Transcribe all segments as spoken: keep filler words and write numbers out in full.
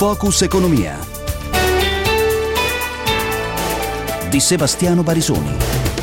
Focus Economia di Sebastiano Barisoni.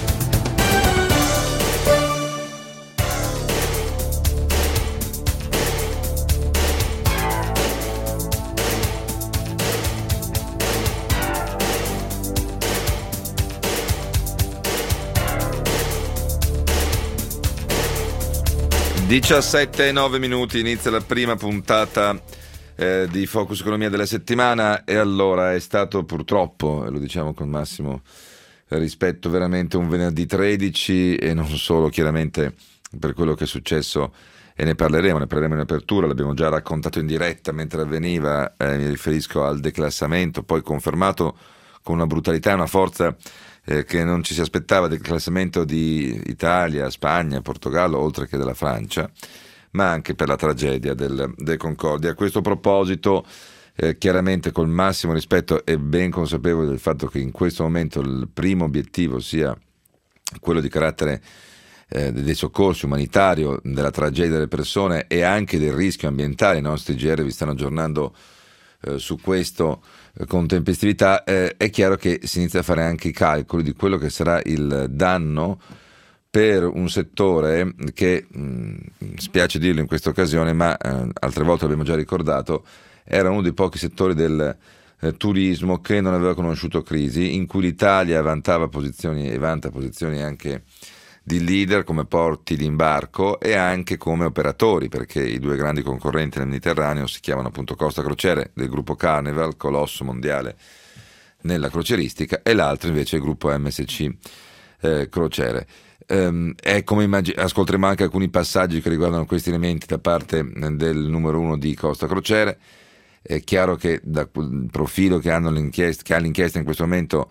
diciassette e nove minuti, inizia la prima puntata eh, di Focus Economia della settimana, e allora è stato purtroppo, e lo diciamo con massimo rispetto, veramente un venerdì tredici, e non solo chiaramente per quello che è successo, e ne parleremo, ne parleremo in apertura, l'abbiamo già raccontato in diretta mentre avveniva, eh, mi riferisco al declassamento, poi confermato con una brutalità e una forza Eh, che non ci si aspettava, del classamento di Italia, Spagna, Portogallo, oltre che della Francia, ma anche per la tragedia del, del Concordia. A questo proposito, eh, chiaramente col massimo rispetto e ben consapevole del fatto che in questo momento il primo obiettivo sia quello di carattere eh, dei soccorsi umanitario, della tragedia delle persone e anche del rischio ambientale, i nostri G R vi stanno aggiornando eh, su questo con tempestività, eh, è chiaro che si inizia a fare anche i calcoli di quello che sarà il danno per un settore che, mh, spiace dirlo in questa occasione, ma eh, altre volte l'abbiamo già ricordato, era uno dei pochi settori del eh, turismo che non aveva conosciuto crisi, in cui l'Italia vantava posizioni e vanta posizioni anche di leader come porti di imbarco e anche come operatori, perché i due grandi concorrenti nel Mediterraneo si chiamano appunto Costa Crociere del gruppo Carnival, colosso mondiale nella crocieristica, e l'altro invece è il gruppo M S C eh, Crociere. Um, è come immag- ascolteremo anche alcuni passaggi che riguardano questi elementi da parte del numero uno di Costa Crociere. È chiaro che dal profilo che hanno l'inchiesta, che ha l'inchiesta in questo momento,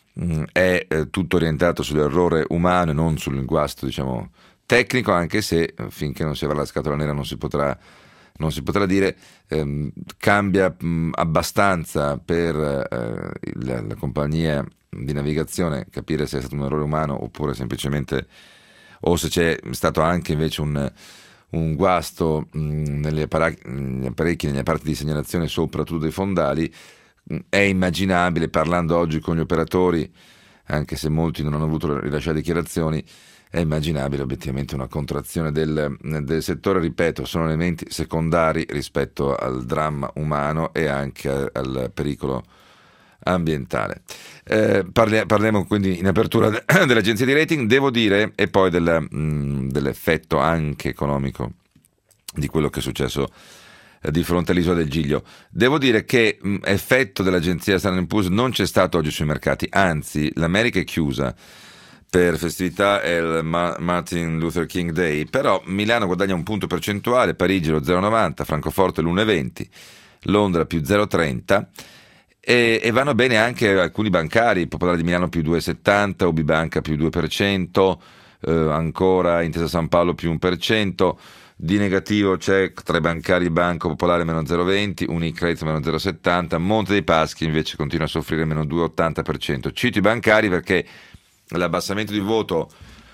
è eh, tutto orientato sull'errore umano e non sul guasto, diciamo, tecnico, anche se eh, finché non si avrà la scatola nera non si potrà, non si potrà dire. Ehm, cambia mh, abbastanza per eh, il, la compagnia di navigazione capire se è stato un errore umano oppure semplicemente, o se c'è stato anche invece un, un guasto mh, nelle apparecchi, negli apparecchi, negli apparati di segnalazione, soprattutto dei fondali. È immaginabile, parlando oggi con gli operatori, anche se molti non hanno voluto rilasciare dichiarazioni, è immaginabile obiettivamente una contrazione del, del settore. Ripeto, sono elementi secondari rispetto al dramma umano e anche al pericolo ambientale. Eh, parli, parliamo quindi in apertura de, dell'agenzia di rating, devo dire, e poi del, mh, dell'effetto anche economico di quello che è successo di fronte all'isola del Giglio. Devo dire che mh, effetto dell'agenzia Standard and Poor's non c'è stato oggi sui mercati, anzi l'America è chiusa per festività, è il Ma- Martin Luther King Day, però Milano guadagna un punto percentuale, Parigi lo zero virgola novanta, Francoforte l'uno virgola venti, Londra più zero virgola trenta, e, e vanno bene anche alcuni bancari, Popolare di Milano più due virgola settanta, Ubibanca più due per cento, eh, ancora Intesa San Paolo più uno per cento. Di negativo c'è tra i bancari Banco Popolare meno zero virgola venti, Unicredit meno zero virgola settanta, Monte dei Paschi invece continua a soffrire meno due virgola ottanta per cento. Cito i bancari perché l'abbassamento di voto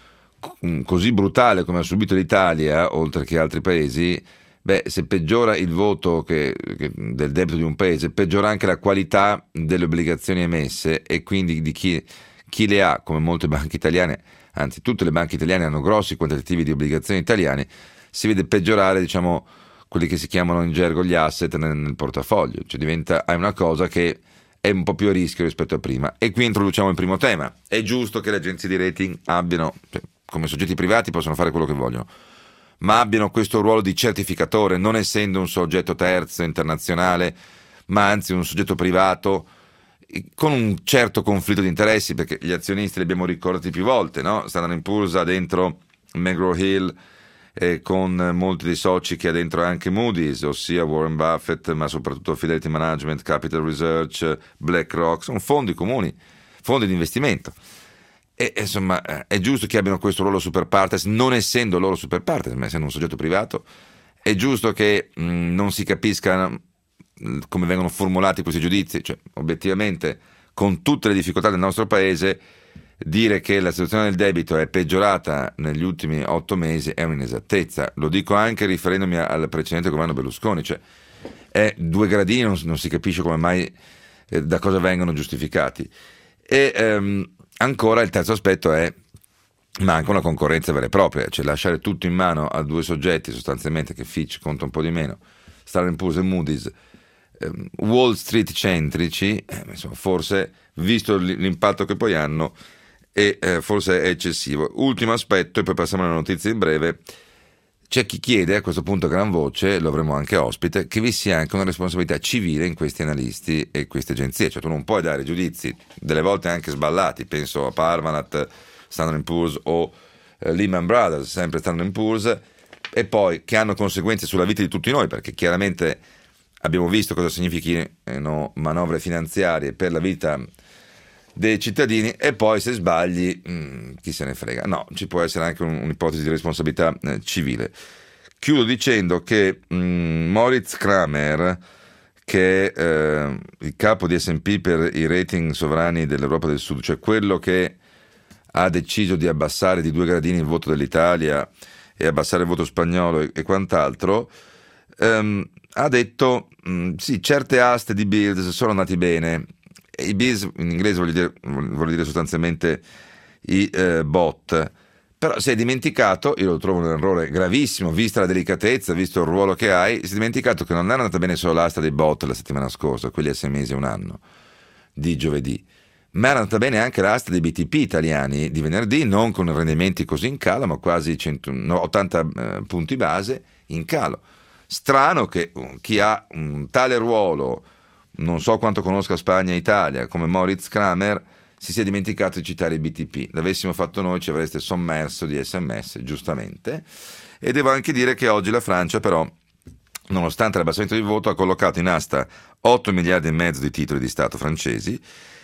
così brutale come ha subito l'Italia, oltre che altri paesi, beh, se peggiora il voto che, che del debito di un paese, peggiora anche la qualità delle obbligazioni emesse e quindi di chi, chi le ha, come molte banche italiane, anzi tutte le banche italiane hanno grossi quantitativi di obbligazioni italiane, si vede peggiorare, diciamo, quelli che si chiamano in gergo gli asset nel, nel portafoglio, cioè diventa è una cosa che è un po' più a rischio rispetto a prima. E qui introduciamo il primo tema. È giusto che le agenzie di rating abbiano, cioè, come soggetti privati possono fare quello che vogliono, ma abbiano questo ruolo di certificatore, non essendo un soggetto terzo internazionale, ma anzi un soggetto privato con un certo conflitto di interessi, perché gli azionisti li abbiamo ricordati più volte, no? Standard and Poor's ha dentro McGraw Hill, Eh, con molti dei soci che ha dentro anche Moody's, ossia Warren Buffett, ma soprattutto Fidelity Management, Capital Research, BlackRock, sono fondi comuni, fondi di investimento. E insomma è giusto che abbiano questo ruolo super partes, non essendo loro super partes, ma essendo un soggetto privato. È giusto che mh, non si capisca mh, come vengono formulati questi giudizi, cioè obiettivamente con tutte le difficoltà del nostro paese dire che la situazione del debito è peggiorata negli ultimi otto mesi è un'inesattezza. Lo dico anche riferendomi al precedente governo Berlusconi, cioè è due gradini, non, non si capisce come mai, eh, da cosa vengono giustificati. E ehm, ancora il terzo aspetto è manca una concorrenza vera e propria, cioè lasciare tutto in mano a due soggetti sostanzialmente, che Fitch conta un po' di meno, Standard and Poor's e Moody's, ehm, Wall Street centrici, eh, insomma, forse, visto l'impatto che poi hanno, e eh, forse è eccessivo. Ultimo aspetto, e poi passiamo alle notizie in breve. C'è chi chiede a questo punto a gran voce, lo avremo anche ospite, che vi sia anche una responsabilità civile in questi analisti e queste agenzie. Cioè tu non puoi dare giudizi, delle volte anche sballati, penso a Parmalat, Standard and Poor's o eh, Lehman Brothers, sempre Standard and Poor's, e poi che hanno conseguenze sulla vita di tutti noi, perché chiaramente abbiamo visto cosa significhino manovre finanziarie per la vita dei cittadini, e poi se sbagli mh, chi se ne frega. No, ci può essere anche un, un'ipotesi di responsabilità eh, civile. Chiudo dicendo che mh, Moritz Kramer, che è eh, il capo di S and P per i rating sovrani dell'Europa del Sud, cioè quello che ha deciso di abbassare di due gradini il voto dell'Italia e abbassare il voto spagnolo e, e quant'altro, ehm, ha detto mh, sì, certe aste di Bills sono andati bene. I Bills in inglese vuol dire, vuol dire sostanzialmente i eh, bot, però si è dimenticato, io lo trovo un errore gravissimo vista la delicatezza, visto il ruolo che hai, si è dimenticato che non è andata bene solo l'asta dei bot la settimana scorsa, quelli a sei mesi e un anno di giovedì, ma era andata bene anche l'asta dei B T P italiani di venerdì, non con rendimenti così in calo, ma quasi cento, no, ottanta eh, punti base in calo. Strano che uh, chi ha un tale ruolo, non so quanto conosca Spagna e Italia, come Moritz Kramer, si sia dimenticato di citare i B T P. L'avessimo fatto noi ci avreste sommerso di sms, giustamente. E devo anche dire che oggi la Francia, però, nonostante l'abbassamento di voto, ha collocato in asta otto miliardi e mezzo di titoli di Stato francesi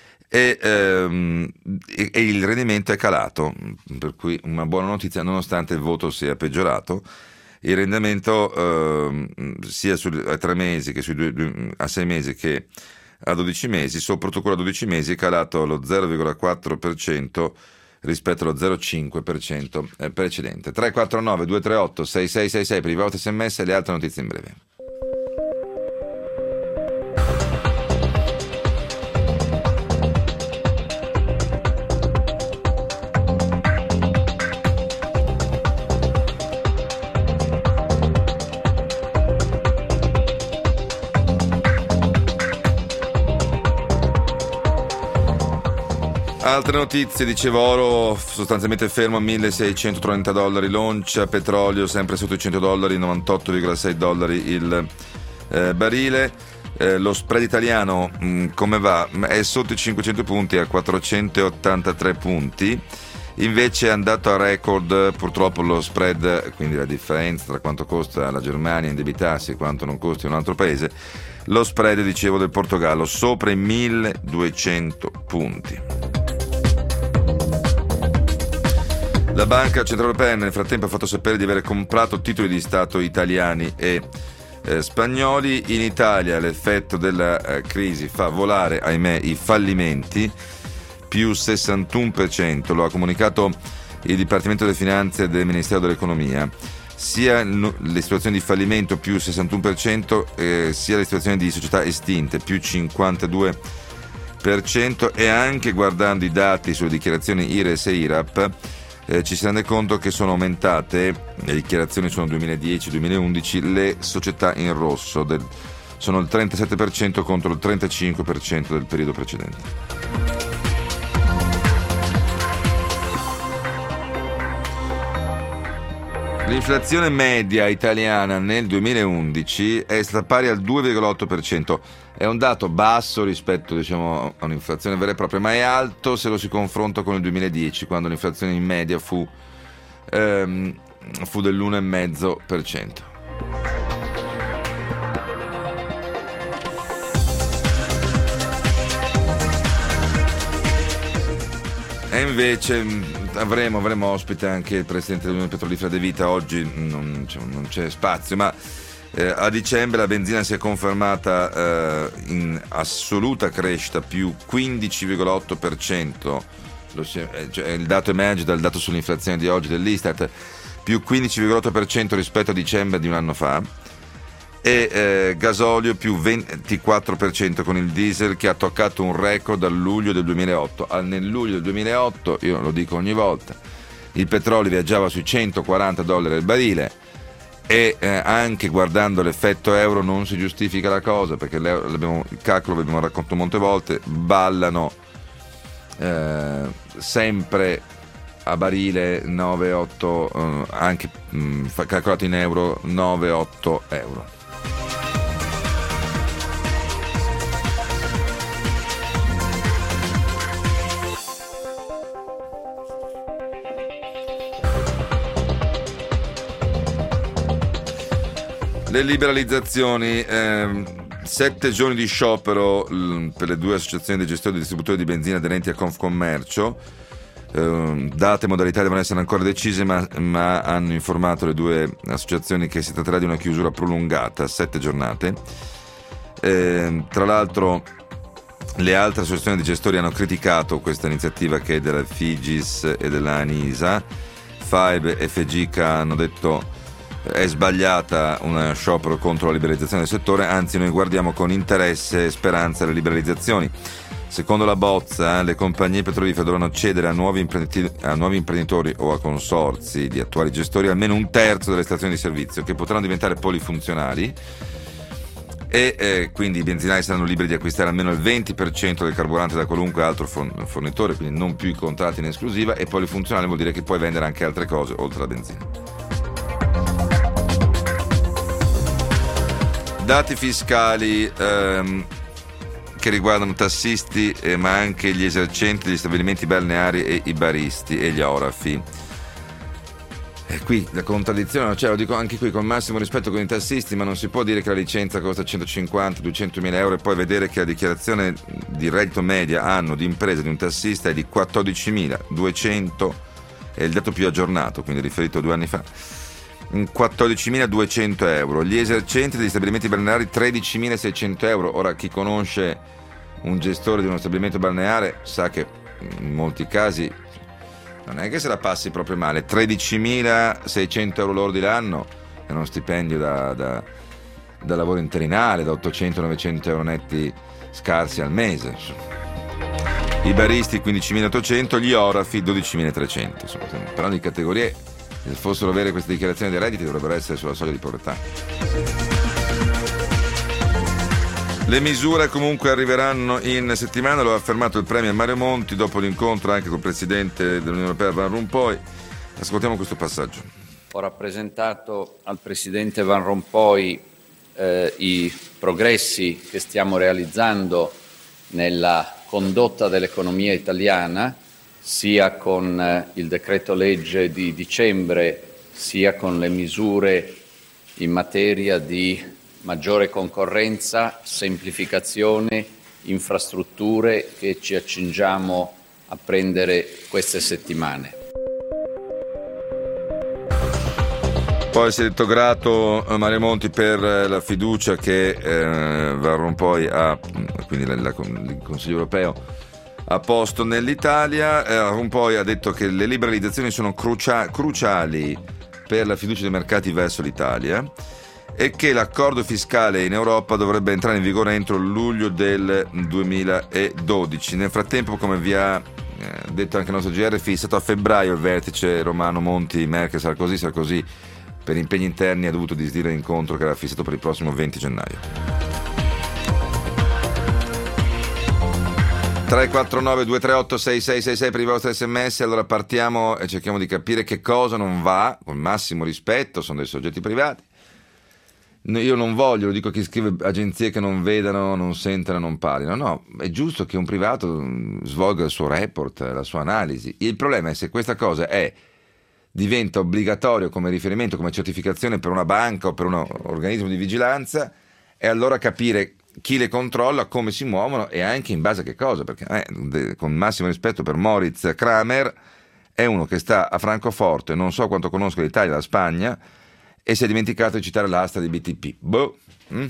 e, ehm, e, e il rendimento è calato, per cui una buona notizia, nonostante il voto sia peggiorato. Il rendimento eh, sia sui, a tre mesi che sui due, due, a sei mesi che a dodici mesi, soprattutto quello a dodici mesi, è calato allo zero virgola quattro per cento rispetto allo zero virgola cinque per cento precedente. tre quattro nove due tre otto sei sei sei sei per i vostri sms e le altre notizie in breve. Altre notizie, dicevo, oro sostanzialmente fermo a milleseicentotrenta dollari l'oncia, petrolio sempre sotto i cento dollari, novantotto virgola sei dollari il eh, barile. Eh, lo spread italiano mh, come va? È sotto i cinquecento punti, a quattrocentottantatré punti, invece è andato a record purtroppo lo spread, quindi la differenza tra quanto costa la Germania indebitarsi e quanto non costi un altro paese. Lo spread, dicevo, del Portogallo sopra i milleduecento punti. La Banca Centrale Europea nel frattempo ha fatto sapere di aver comprato titoli di Stato italiani e eh, spagnoli. In Italia l'effetto della eh, crisi fa volare, ahimè, i fallimenti, più sessantuno per cento, lo ha comunicato il Dipartimento delle Finanze del Ministero dell'Economia. Sia le situazioni di fallimento più sessantuno per cento, eh, sia le situazioni di società estinte più cinquantadue per cento, e anche guardando i dati sulle dichiarazioni I R E S e I R A P eh, ci si rende conto che sono aumentate, le dichiarazioni sono duemiladieci duemilaundici, le società in rosso del, sono il trentasette per cento contro il trentacinque per cento del periodo precedente. L'inflazione media italiana nel duemilaundici è stata pari al due virgola otto per cento. È un dato basso rispetto, diciamo, a un'inflazione vera e propria, ma è alto se lo si confronta con il duemiladieci, quando l'inflazione in media fu, ehm, fu dell'uno virgola cinque per cento. E invece avremo, avremo ospite anche il presidente dell'Unione Petrolifera De Vita. Oggi non c'è, non c'è spazio, ma eh, a dicembre la benzina si è confermata eh, in assoluta crescita, più quindici virgola otto per cento. Lo, cioè, il dato emerge dal dato sull'inflazione di oggi dell'Istat, più quindici virgola otto per cento rispetto a dicembre di un anno fa. e eh, gasolio più ventiquattro per cento con il diesel che ha toccato un record dal luglio del duemilaotto. Al, nel luglio del duemilaotto, io lo dico ogni volta, il petrolio viaggiava sui centoquaranta dollari al barile e eh, anche guardando l'effetto euro non si giustifica la cosa, perché l'abbiamo, il calcolo l'abbiamo raccontato molte volte, ballano eh, sempre a barile nove otto, eh, anche mh, calcolato in euro, nove otto euro. Le liberalizzazioni, ehm, sette giorni di sciopero l, per le due associazioni dei gestori e distributori di benzina aderenti a Confcommercio. Eh, date e modalità devono essere ancora decise, ma, ma hanno informato le due associazioni che si tratterà di una chiusura prolungata, sette giornate. Eh, tra l'altro le altre associazioni di gestori hanno criticato questa iniziativa che è della Figis e dell'Anisa. Five e Fegica hanno detto è sbagliata una sciopero contro la liberalizzazione del settore, anzi noi guardiamo con interesse e speranza le liberalizzazioni. Secondo la bozza, le compagnie petrolifere dovranno cedere a nuovi, a nuovi imprenditori o a consorzi di attuali gestori almeno un terzo delle stazioni di servizio, che potranno diventare polifunzionali, e eh, quindi i benzinai saranno liberi di acquistare almeno il venti per cento del carburante da qualunque altro fornitore, quindi non più i contratti in esclusiva, e polifunzionale vuol dire che puoi vendere anche altre cose oltre alla benzina. Dati fiscali ehm, che riguardano tassisti eh, ma anche gli esercenti degli stabilimenti balneari e i baristi e gli orafi. E qui la contraddizione, cioè, lo dico anche qui con massimo rispetto con i tassisti, ma non si può dire che la licenza costa centocinquanta duecentomila euro e poi vedere che la dichiarazione di reddito media anno di impresa di un tassista è di quattordicimiladuecento, è il dato più aggiornato, quindi riferito a due anni fa. quattordicimiladuecento euro, gli esercenti degli stabilimenti balneari tredicimilaseicento euro. Ora, chi conosce un gestore di uno stabilimento balneare sa che in molti casi non è che se la passi proprio male. Tredicimilaseicento euro lordi l'anno è uno stipendio da, da, da lavoro interinale, da ottocento novecento euro netti scarsi al mese. I baristi quindicimilaottocento, gli orafi dodicimilatrecento. Insomma, parlando di categorie, se fossero vere queste dichiarazioni dei redditi dovrebbero essere sulla soglia di povertà. Le misure comunque arriveranno in settimana, lo ha affermato il premier Mario Monti dopo l'incontro anche col presidente dell'Unione Europea Van Rompuy. Ascoltiamo questo passaggio. Ho rappresentato al presidente Van Rompuy eh, i progressi che stiamo realizzando nella condotta dell'economia italiana, sia con eh, il decreto legge di dicembre, sia con le misure in materia di maggiore concorrenza, semplificazione, infrastrutture che ci accingiamo a prendere queste settimane. Poi si è detto grato a Mario Monti per la fiducia che eh, Van Rompuy ha, quindi la, la, il Consiglio europeo ha posto nell'Italia. Eh, Rompuy ha detto che le liberalizzazioni sono crucia- cruciali per la fiducia dei mercati verso l'Italia e che l'accordo fiscale in Europa dovrebbe entrare in vigore entro luglio del duemiladodici. Nel frattempo, come vi ha eh, detto anche il nostro G R, fissato a febbraio il vertice romano Monti, Merkel, Sarkozy, Sarkozy per impegni interni ha dovuto disdire l'incontro che era fissato per il prossimo venti gennaio. tre quattro nove due tre otto sei sei sei sei per i vostri sms. Allora partiamo e cerchiamo di capire che cosa non va, con massimo rispetto, sono dei soggetti privati. Io non voglio, lo dico a chi scrive, agenzie che non vedano, non sentano, non parlino. No, è giusto che un privato svolga il suo report, la sua analisi. Il problema è se questa cosa è diventa obbligatorio come riferimento, come certificazione per una banca o per un organismo di vigilanza, e allora capire chi le controlla, come si muovono e anche in base a che cosa, perché eh, con massimo rispetto per Moritz Kramer, è uno che sta a Francoforte, non so quanto conosca l'Italia e la Spagna, e si è dimenticato di citare l'asta di B T P. Boh. Mm?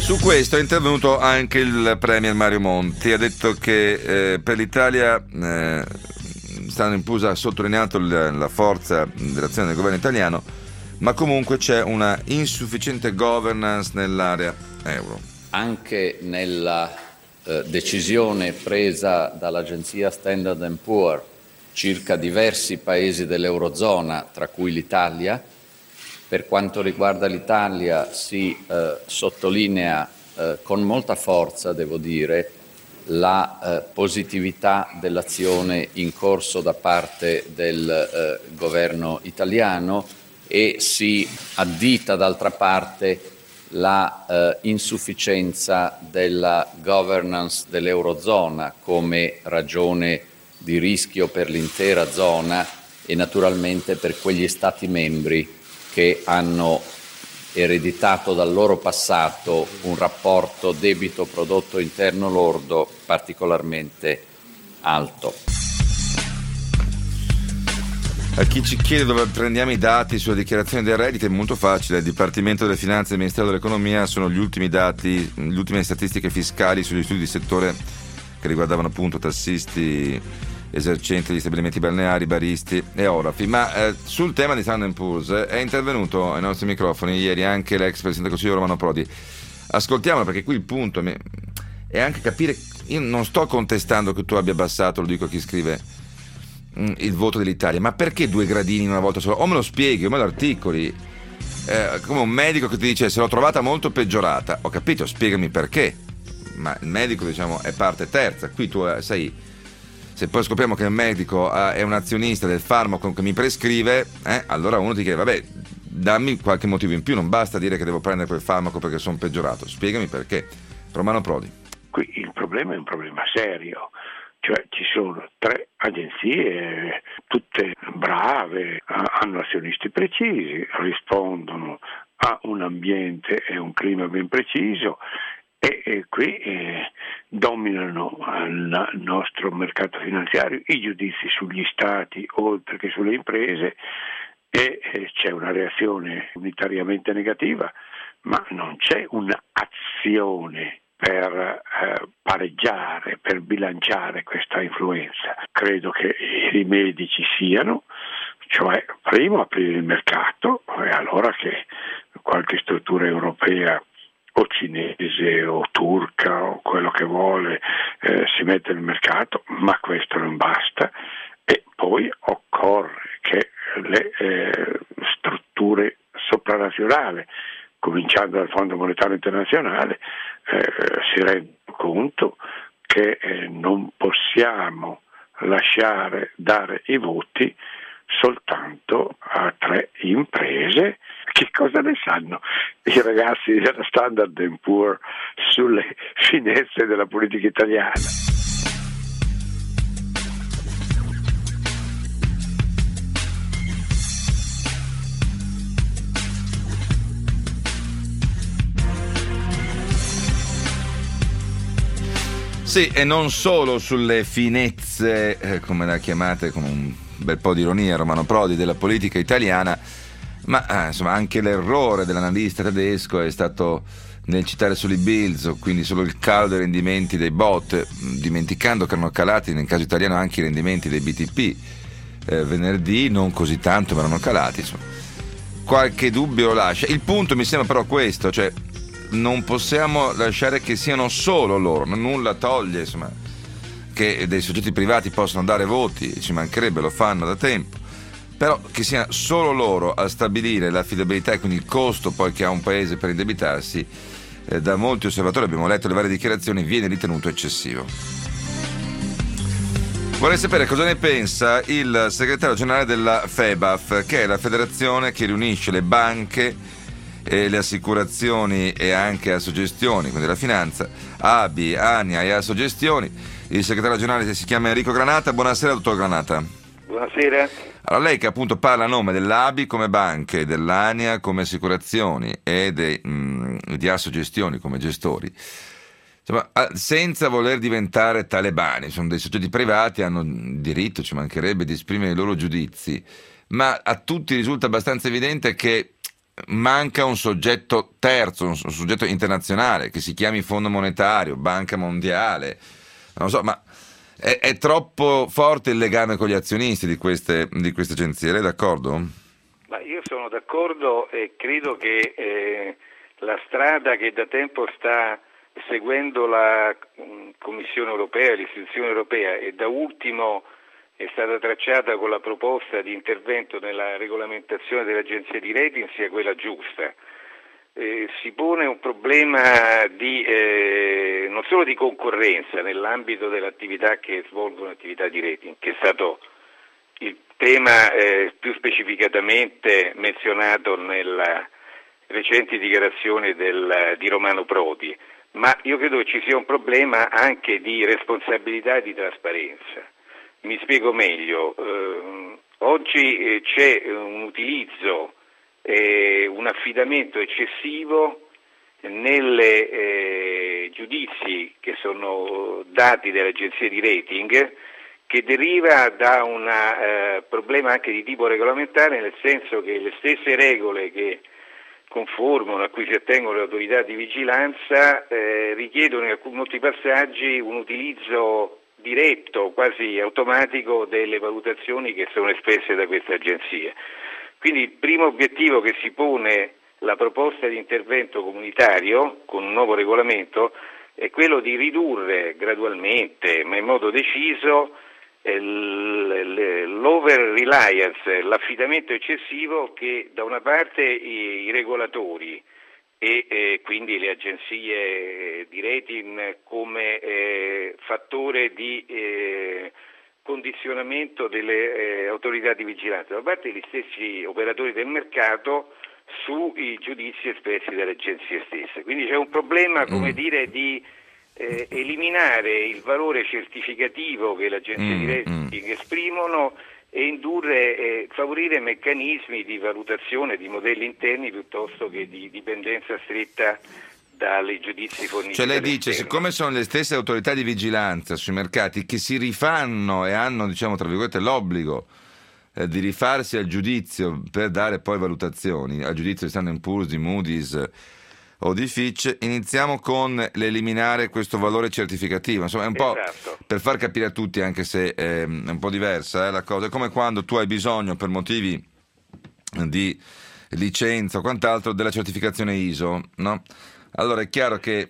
Su questo è intervenuto anche il premier Mario Monti, ha detto che eh, per l'Italia eh, stanno in Pusa, ha sottolineato la, la forza dell'azione del governo italiano, ma comunque c'è una insufficiente governance nell'area euro. Anche nella eh, decisione presa dall'agenzia Standard and Poor's circa diversi paesi dell'Eurozona, tra cui l'Italia, per quanto riguarda l'Italia si eh, sottolinea eh, con molta forza, devo dire, la eh, positività dell'azione in corso da parte del eh, governo italiano e si addita d'altra parte la eh, insufficienza della governance dell'Eurozona come ragione di rischio per l'intera zona e naturalmente per quegli Stati membri che hanno ereditato dal loro passato un rapporto debito-prodotto interno lordo particolarmente alto. A chi ci chiede dove prendiamo i dati sulla dichiarazione dei redditi è molto facile. Il Dipartimento delle Finanze e il Ministero dell'Economia sono gli ultimi dati, le ultime statistiche fiscali sugli studi di settore che riguardavano appunto tassisti, esercenti degli stabilimenti balneari, baristi e orafi. Ma eh, sul tema di Standard and Poor's è intervenuto ai nostri microfoni ieri anche l'ex Presidente del Consiglio Romano Prodi. Ascoltiamolo, perché qui il punto è anche capire. Io non sto contestando che tu abbia abbassato, lo dico a chi scrive, il voto dell'Italia, ma perché due gradini in una volta sola? O me lo spieghi o me lo articoli, eh, come un medico che ti dice se l'ho trovata molto peggiorata. Ho capito, spiegami perché, ma il medico, diciamo, è parte terza. Qui tu eh, sai, se poi scopriamo che il medico eh, è un azionista del farmaco che mi prescrive, eh, allora uno ti chiede vabbè, dammi qualche motivo in più, non basta dire che devo prendere quel farmaco perché sono peggiorato, spiegami perché. Romano Prodi. Qui il problema è un problema serio. Cioè ci sono tre agenzie, tutte brave, hanno azionisti precisi, rispondono a un ambiente e un clima ben preciso e, e qui eh, dominano il nostro mercato finanziario i giudizi sugli stati oltre che sulle imprese e eh, c'è una reazione unitariamente negativa, ma non c'è un'azione per eh, pareggiare, per bilanciare questa influenza. Credo che i rimedi ci siano, cioè primo aprire il mercato e allora che qualche struttura europea o cinese o turca o quello che vuole eh, si mette nel mercato, ma questo non basta e poi occorre che le eh, strutture sopranazionali, cominciando dal Fondo Monetario Internazionale, eh, si rendono conto che eh, non possiamo lasciare dare i voti soltanto a tre imprese. Che cosa ne sanno i ragazzi della Standard and Poor's sulle finezze della politica italiana? Sì, e non solo sulle finezze, eh, come la chiamate con un bel po' di ironia, Romano Prodi, della politica italiana, ma eh, insomma anche l'errore dell'analista tedesco è stato nel citare solo i Bills, quindi solo il calo dei rendimenti dei B O T, dimenticando che erano calati nel caso italiano anche i rendimenti dei B T P eh, venerdì, non così tanto ma erano calati, insomma. Qualche dubbio lo lascia. Il punto mi sembra però questo, cioè non possiamo lasciare che siano solo loro, nulla toglie insomma che dei soggetti privati possano dare voti, ci mancherebbe, lo fanno da tempo, però che sia solo loro a stabilire l'affidabilità e quindi il costo poi che ha un paese per indebitarsi, eh, da molti osservatori, abbiamo letto le varie dichiarazioni, viene ritenuto eccessivo. Vorrei sapere cosa ne pensa il segretario generale della FEBAF, che è la federazione che riunisce le banche e le assicurazioni e anche Assogestioni, quindi la finanza, A B I, ANIA e Assogestioni. Il segretario generale si chiama Enrico Granata. Buonasera, dottor Granata. Buonasera. Allora, lei che appunto parla a nome dell'A B I come banche, dell'ANIA come assicurazioni e dei, mh, di Assogestioni come gestori, insomma, senza voler diventare talebani, sono dei soggetti privati, hanno diritto, ci mancherebbe, di esprimere i loro giudizi, ma a tutti risulta abbastanza evidente che manca un soggetto terzo, un soggetto internazionale che si chiami Fondo Monetario, Banca Mondiale, non so, ma è, è troppo forte il legame con gli azionisti di queste, di queste agenzie, lei è d'accordo? Ma io sono d'accordo e credo che eh, la strada che da tempo sta seguendo la Commissione europea, l'istituzione europea, e da ultimo è stata tracciata con la proposta di intervento nella regolamentazione delle agenzie di rating, sia quella giusta. Eh, si pone un problema di eh, non solo di concorrenza nell'ambito dell'attività che svolgono attività di rating, che è stato il tema eh, più specificatamente menzionato nella recenti dichiarazioni del, di Romano Prodi, ma io credo che ci sia un problema anche di responsabilità e di trasparenza. Mi spiego meglio. Eh, oggi eh, c'è un utilizzo, eh, un affidamento eccessivo nelle eh, giudizi che sono dati dalle agenzie di rating, che deriva da un eh, problema anche di tipo regolamentare, nel senso che le stesse regole che conformano, a cui si attengono le autorità di vigilanza, eh, richiedono in alcuni molti passaggi un utilizzo diretto, quasi automatico, delle valutazioni che sono espresse da queste agenzie. Quindi il primo obiettivo che si pone la proposta di intervento comunitario con un nuovo regolamento è quello di ridurre gradualmente, ma in modo deciso, l'over reliance, l'affidamento eccessivo che da una parte i, i regolatori e eh, quindi le agenzie di rating come eh, fattore di eh, condizionamento delle eh, autorità di vigilanza, da parte degli stessi operatori del mercato sui giudizi espressi dalle agenzie stesse. Quindi c'è un problema, come mm. dire, di Eh, eliminare il valore certificativo che le agenzie mm, di rating mm. esprimono e indurre, eh, favorire meccanismi di valutazione di modelli interni piuttosto che di dipendenza stretta dai giudizi forniti. Cioè lei dice, dall'esterno. siccome sono le stesse autorità di vigilanza sui mercati che si rifanno e hanno, diciamo, tra virgolette, l'obbligo eh, di rifarsi al giudizio per dare poi valutazioni, al giudizio di Standard and Poor's, di Moody's o di Fitch, iniziamo con l'eliminare questo valore certificativo. Insomma, è un po' Esatto. per far capire a tutti, anche se è un po' diversa eh, la cosa. È come quando tu hai bisogno, per motivi di licenza o quant'altro, della certificazione I S O, no? Allora è chiaro che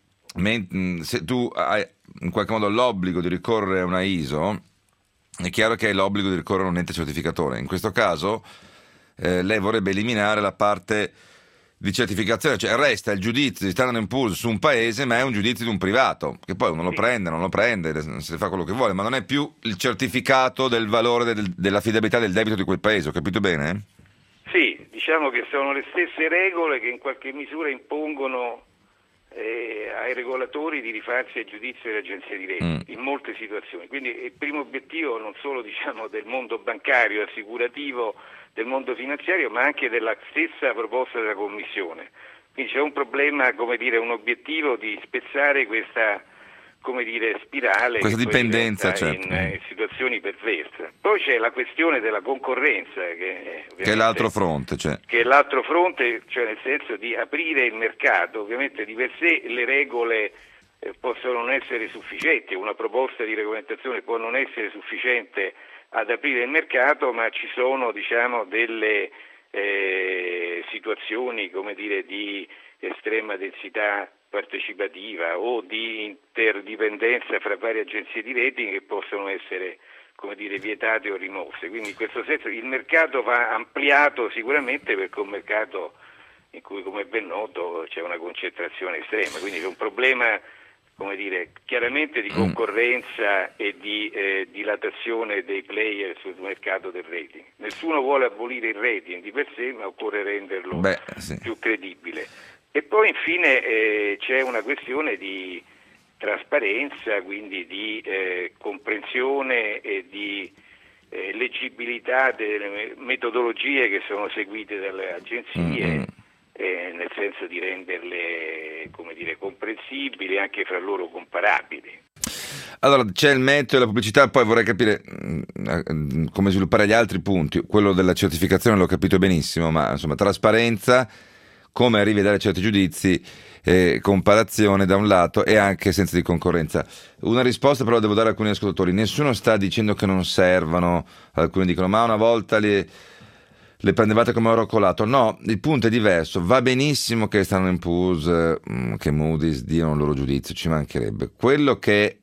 se tu hai in qualche modo l'obbligo di ricorrere a una I S O, è chiaro che hai l'obbligo di ricorrere a un ente certificatore. In questo caso eh, lei vorrebbe eliminare la parte di certificazione, cioè resta il giudizio di Standard and Poor's su un paese, ma è un giudizio di un privato, che poi uno lo prende, non lo prende, se fa quello che vuole, ma non è più il certificato del valore del, dell'affidabilità del debito di quel paese, ho capito bene? Sì, diciamo che sono le stesse regole che in qualche misura impongono eh, ai regolatori di rifarsi al giudizio delle agenzie di rating mm. in molte situazioni. Quindi il primo obiettivo non solo, diciamo, del mondo bancario, assicurativo, del mondo finanziario, ma anche della stessa proposta della Commissione. Quindi c'è un problema, come dire, un obiettivo di spezzare questa, come dire, spirale, questa che dipendenza, poi certo. in, in situazioni perverse. Poi c'è la questione della concorrenza, che, che è l'altro fronte, cioè. che è l'altro fronte, cioè nel senso di aprire il mercato. Ovviamente di per sé le regole eh, possono non essere sufficienti, una proposta di regolamentazione può non essere sufficiente ad aprire il mercato, ma ci sono, diciamo, delle eh, situazioni, come dire, di estrema densità partecipativa o di interdipendenza fra varie agenzie di rating che possono essere, come dire, vietate o rimosse. Quindi in questo senso il mercato va ampliato sicuramente, perché è un mercato in cui, come è ben noto, c'è una concentrazione estrema, quindi c'è un problema, come dire, chiaramente di concorrenza e di eh, dilatazione dei player sul mercato del rating. Nessuno vuole abolire il rating di per sé, ma occorre renderlo Beh, sì. più credibile. E poi infine eh, c'è una questione di trasparenza, quindi di eh, comprensione e di eh, leggibilità delle metodologie che sono seguite dalle agenzie. Mm-hmm. Eh, nel senso di renderle, come dire, comprensibili, anche fra loro comparabili. Allora, c'è il metodo e la pubblicità, poi vorrei capire mh, come sviluppare gli altri punti. Quello della certificazione l'ho capito benissimo, ma insomma, trasparenza, come arrivi a dare certi giudizi, eh, comparazione da un lato e anche senza di concorrenza. Una risposta però la devo dare a alcuni ascoltatori. Nessuno sta dicendo che non servano, alcuni dicono ma una volta le, le prendevate come oro colato. No, il punto è diverso. Va benissimo che stanno in Poor's, eh, che Moody's diano il loro giudizio, ci mancherebbe. Quello che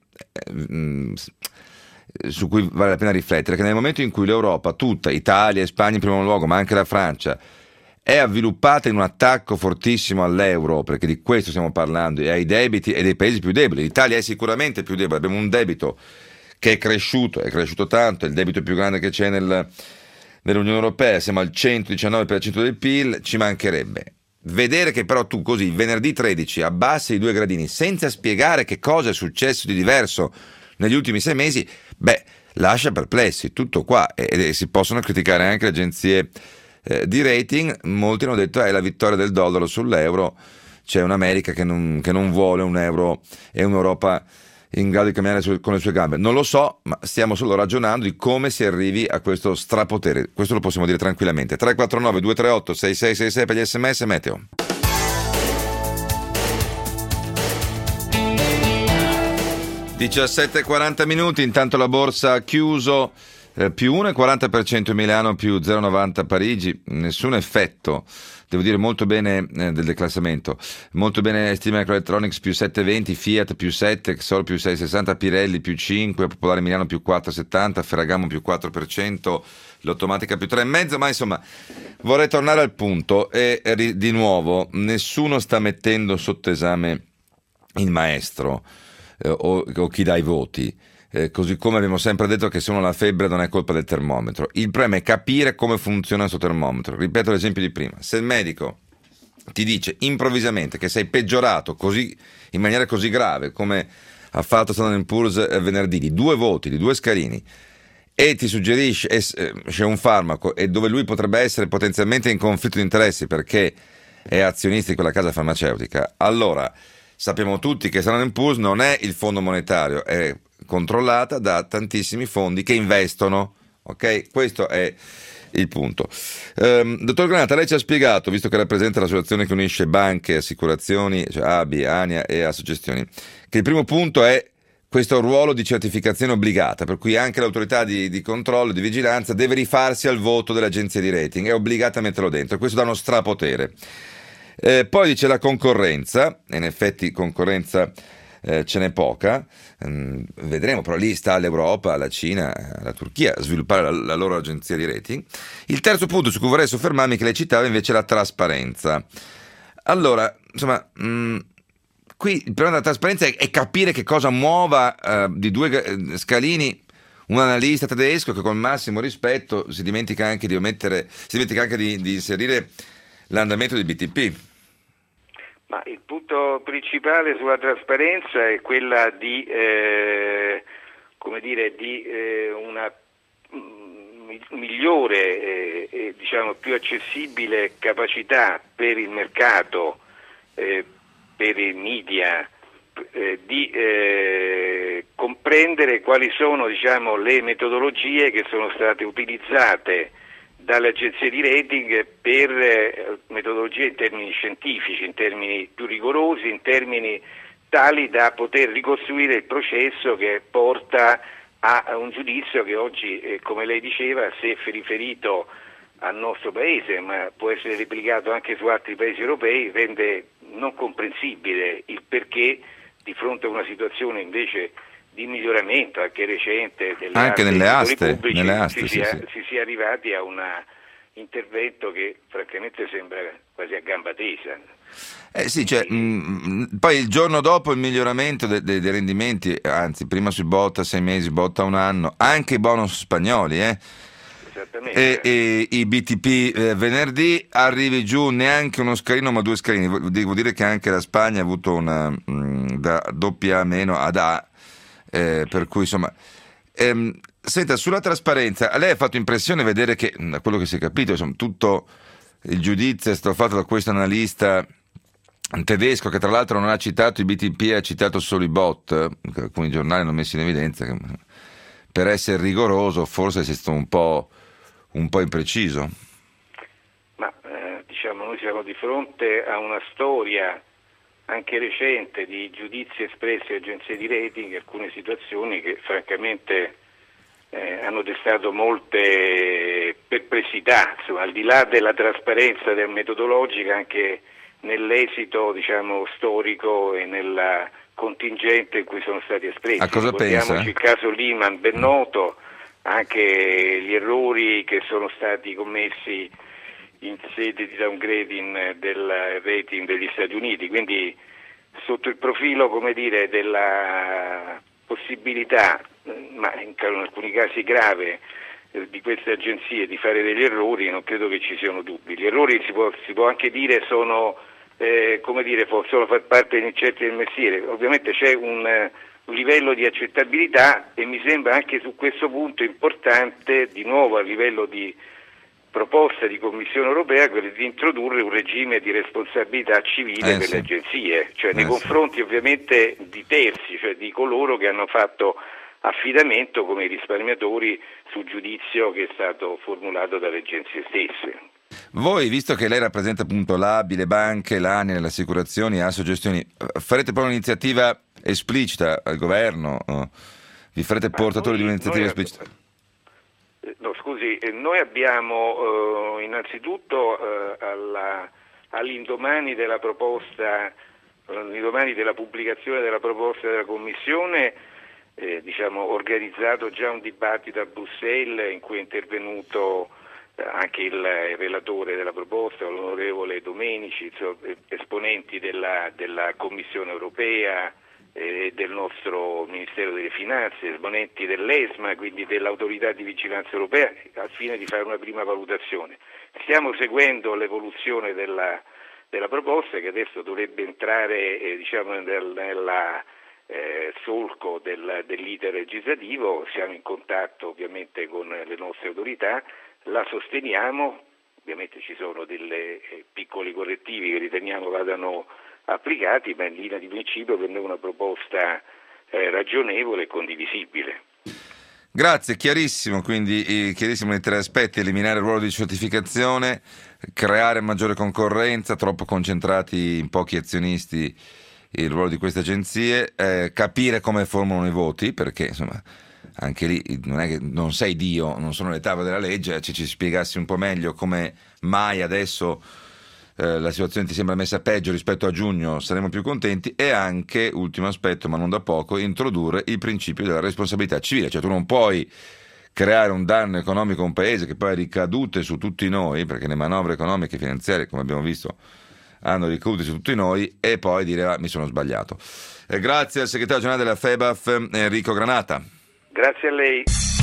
su cui vale la pena riflettere, che nel momento in cui l'Europa tutta, Italia e Spagna in primo luogo, ma anche la Francia, è avviluppata in un attacco fortissimo all'euro, perché di questo stiamo parlando, e ai debiti e dei paesi più deboli. L'Italia è sicuramente più debole, abbiamo un debito che è cresciuto, è cresciuto tanto, è il debito più grande che c'è nel, nell'Unione Europea, siamo al centodiciannove per cento del P I L, ci mancherebbe. Vedere che però tu così venerdì tredici abbassi i due gradini senza spiegare che cosa è successo di diverso negli ultimi sei mesi, beh, lascia perplessi, tutto qua. E, e si possono criticare anche le agenzie eh, di rating. Molti hanno detto è eh, la vittoria del dollaro sull'euro, c'è un'America che non, che non vuole un euro e un'Europa in grado di camminare su, con le sue gambe. Non lo so, ma stiamo solo ragionando di come si arrivi a questo strapotere. Questo lo possiamo dire tranquillamente. tre quattro nove due tre otto sei sei sei sei per gli sms meteo. diciassette e quaranta minuti, intanto la borsa ha chiuso eh, più uno virgola quaranta per cento Milano, più zero virgola novanta Parigi, nessun effetto. Devo dire molto bene eh, del declassamento, molto bene Estima Electronics più sette virgola venti, Fiat più sette, Xol più sei virgola sessanta, Pirelli più cinque, Popolare Milano più quattro virgola settanta, Ferragamo più quattro per cento, l'Automatica più tre virgola cinque, ma insomma vorrei tornare al punto e eh, di nuovo nessuno sta mettendo sotto esame il maestro eh, o, o chi dà i voti. Eh, così come abbiamo sempre detto che se uno ha la febbre non è colpa del termometro, il problema è capire come funziona il suo termometro. Ripeto l'esempio di prima: se il medico ti dice improvvisamente che sei peggiorato così, in maniera così grave come ha fatto Standard and Poor's eh, venerdì, di due voti, di due scalini, e ti suggerisce eh, c'è un farmaco e dove lui potrebbe essere potenzialmente in conflitto di interessi perché è azionista di quella casa farmaceutica, allora sappiamo tutti che Standard and Poor's non è il fondo monetario, è controllata da tantissimi fondi che investono, ok? Questo è il punto. Um, dottor Granata, lei ci ha spiegato, visto che rappresenta l'associazione che unisce banche, assicurazioni, cioè A B I, ANIA e associazioni, che il primo punto è questo ruolo di certificazione obbligata, per cui anche l'autorità di, di controllo, di vigilanza deve rifarsi al voto dell'agenzia di rating, è obbligata a metterlo dentro, questo dà uno strapotere. Eh, poi dice la concorrenza, in effetti concorrenza Eh, ce n'è poca, mm, vedremo, però lì sta l'Europa, la Cina, la Turchia a sviluppare la, la loro agenzia di rating. Il terzo punto su cui vorrei soffermarmi, che lei citava invece, è la trasparenza. Allora, insomma, mh, qui il problema della trasparenza è, è capire che cosa muova uh, di due uh, scalini un analista tedesco che, con massimo rispetto, si dimentica anche di omettere, si dimentica anche di, di inserire l'andamento di B T P. Ma il punto principale sulla trasparenza è quella di, eh, come dire, di eh, una m- migliore e eh, diciamo più accessibile capacità per il mercato, eh, per i media, eh, di eh, comprendere quali sono, diciamo, le metodologie che sono state utilizzate dalle agenzie di rating per eh, metodologie in termini scientifici, in termini più rigorosi, in termini tali da poter ricostruire il processo che porta a un giudizio che oggi, eh, come lei diceva, se riferito al nostro paese, ma può essere replicato anche su altri paesi europei, rende non comprensibile il perché di fronte a una situazione invece di miglioramento anche recente delle anche nelle aste, pubblici, nelle aste si, sì, sia, sì. si sia arrivati a un intervento che francamente sembra quasi a gamba tesa. Eh sì, cioè, mh, poi il giorno dopo il miglioramento de- de- dei rendimenti, anzi prima sui botta sei mesi, botta un anno, anche i bonus spagnoli, eh? E, e i B T P eh, venerdì, arrivi giù neanche uno scalino ma due scalini. Devo dire che anche la Spagna ha avuto una mh, da doppia A meno ad A. Eh, per cui insomma ehm, senta, sulla trasparenza, a lei ha fatto impressione vedere che, da quello che si è capito, insomma, tutto il giudizio è stato fatto da questo analista tedesco che tra l'altro non ha citato i B T P, ha citato solo i bot, che alcuni giornali hanno messo in evidenza, che per essere rigoroso forse sei stato un po', un po' impreciso. Ma eh, diciamo noi siamo di fronte a una storia anche recente di giudizi espressi da agenzie di rating, alcune situazioni che francamente eh, hanno destato molte perplessità, insomma, al di là della trasparenza del metodologica, anche nell'esito diciamo storico e nella contingente in cui sono stati espressi. A cosa pensa? Il caso Lehman, ben noto, anche gli errori che sono stati commessi in sede di downgrading del rating degli Stati Uniti, quindi sotto il profilo, come dire, della possibilità, ma in alcuni casi grave, di queste agenzie di fare degli errori, non credo che ci siano dubbi. Gli errori si può, si può anche dire sono, eh, come dire, possono far parte degli incerti del mestiere. Ovviamente c'è un, un livello di accettabilità e mi sembra anche su questo punto importante, di nuovo a livello di proposta di Commissione Europea, quello di introdurre un regime di responsabilità civile eh, per sì. le agenzie, cioè eh, nei confronti ovviamente di terzi, cioè di coloro che hanno fatto affidamento come i risparmiatori sul giudizio che è stato formulato dalle agenzie stesse. Voi, visto che lei rappresenta appunto l'A B I, le banche, l'A N I, le assicurazioni, Assogestioni, farete poi un'iniziativa esplicita al governo? Vi farete portatori noi, di un'iniziativa noi, esplicita? No, scusi, noi abbiamo eh, innanzitutto eh, alla, all'indomani della proposta, all'indomani della pubblicazione della proposta della Commissione, eh, diciamo, organizzato già un dibattito a Bruxelles in cui è intervenuto eh, anche il, il relatore della proposta, l'onorevole Domenici, insomma, esponenti della, della Commissione Europea, e del nostro Ministero delle Finanze, esponenti dell'ESMA, quindi dell'Autorità di Vigilanza Europea, al fine di fare una prima valutazione. Stiamo seguendo l'evoluzione della, della proposta, che adesso dovrebbe entrare eh, diciamo nel nella, eh, solco del, dell'iter legislativo. Siamo in contatto ovviamente con le nostre autorità, la sosteniamo, ovviamente ci sono dei eh, piccoli correttivi che riteniamo vadano applicati, ma in linea di principio per noi una proposta eh, ragionevole e condivisibile. Grazie, chiarissimo, quindi chiarissimo nei tre aspetti: eliminare il ruolo di certificazione, creare maggiore concorrenza, troppo concentrati in pochi azionisti il ruolo di queste agenzie, eh, capire come formulano i voti, perché insomma anche lì non è che non sei Dio, non sono le tavole della legge, ci, ci spiegassi un po' meglio come mai adesso Eh, la situazione ti sembra messa peggio rispetto a giugno, saremo più contenti. E anche, ultimo aspetto ma non da poco, introdurre il principio della responsabilità civile, cioè tu non puoi creare un danno economico a un paese che poi ha ricadute su tutti noi, perché le manovre economiche e finanziarie, come abbiamo visto, hanno ricadute su tutti noi, e poi dire ah, mi sono sbagliato. Eh, grazie al segretario generale della FEBAF, Enrico Granata. Grazie a lei.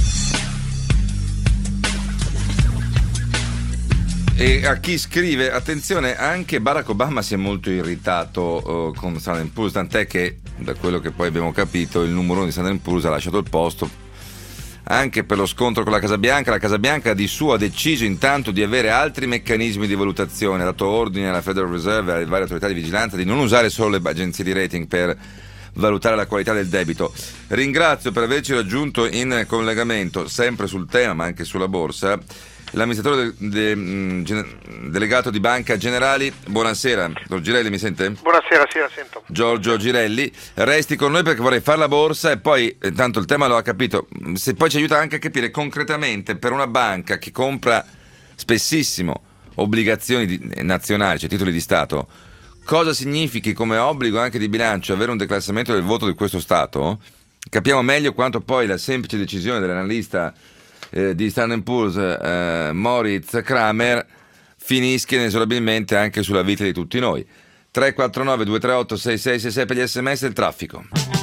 E a chi scrive, attenzione, anche Barack Obama si è molto irritato uh, con Standard and Poor's, tant'è che, da quello che poi abbiamo capito, il numero uno di Standard and Poor's ha lasciato il posto anche per lo scontro con la Casa Bianca. La Casa Bianca di suo ha deciso intanto di avere altri meccanismi di valutazione, ha dato ordine alla Federal Reserve e alle varie autorità di vigilanza di non usare solo le agenzie di rating per valutare la qualità del debito. Ringrazio per averci raggiunto in collegamento, sempre sul tema ma anche sulla borsa, l'amministratore de, de, de, delegato di Banca Generali. Buonasera, dottor Girelli, mi sente? Buonasera, sì, la sento. Giorgio Girelli, resti con noi perché vorrei fare la borsa e poi, tanto il tema lo ha capito, se poi ci aiuta anche a capire concretamente per una banca che compra spessissimo obbligazioni di, nazionali, cioè titoli di Stato, cosa significhi come obbligo anche di bilancio avere un declassamento del voto di questo Stato. Capiamo meglio quanto poi la semplice decisione dell'analista Eh, di Standard and Poor's eh, Moritz Kramer finisca inesorabilmente anche sulla vita di tutti noi. Tre quattro nove due tre otto sei sei sei sei per gli sms e il traffico.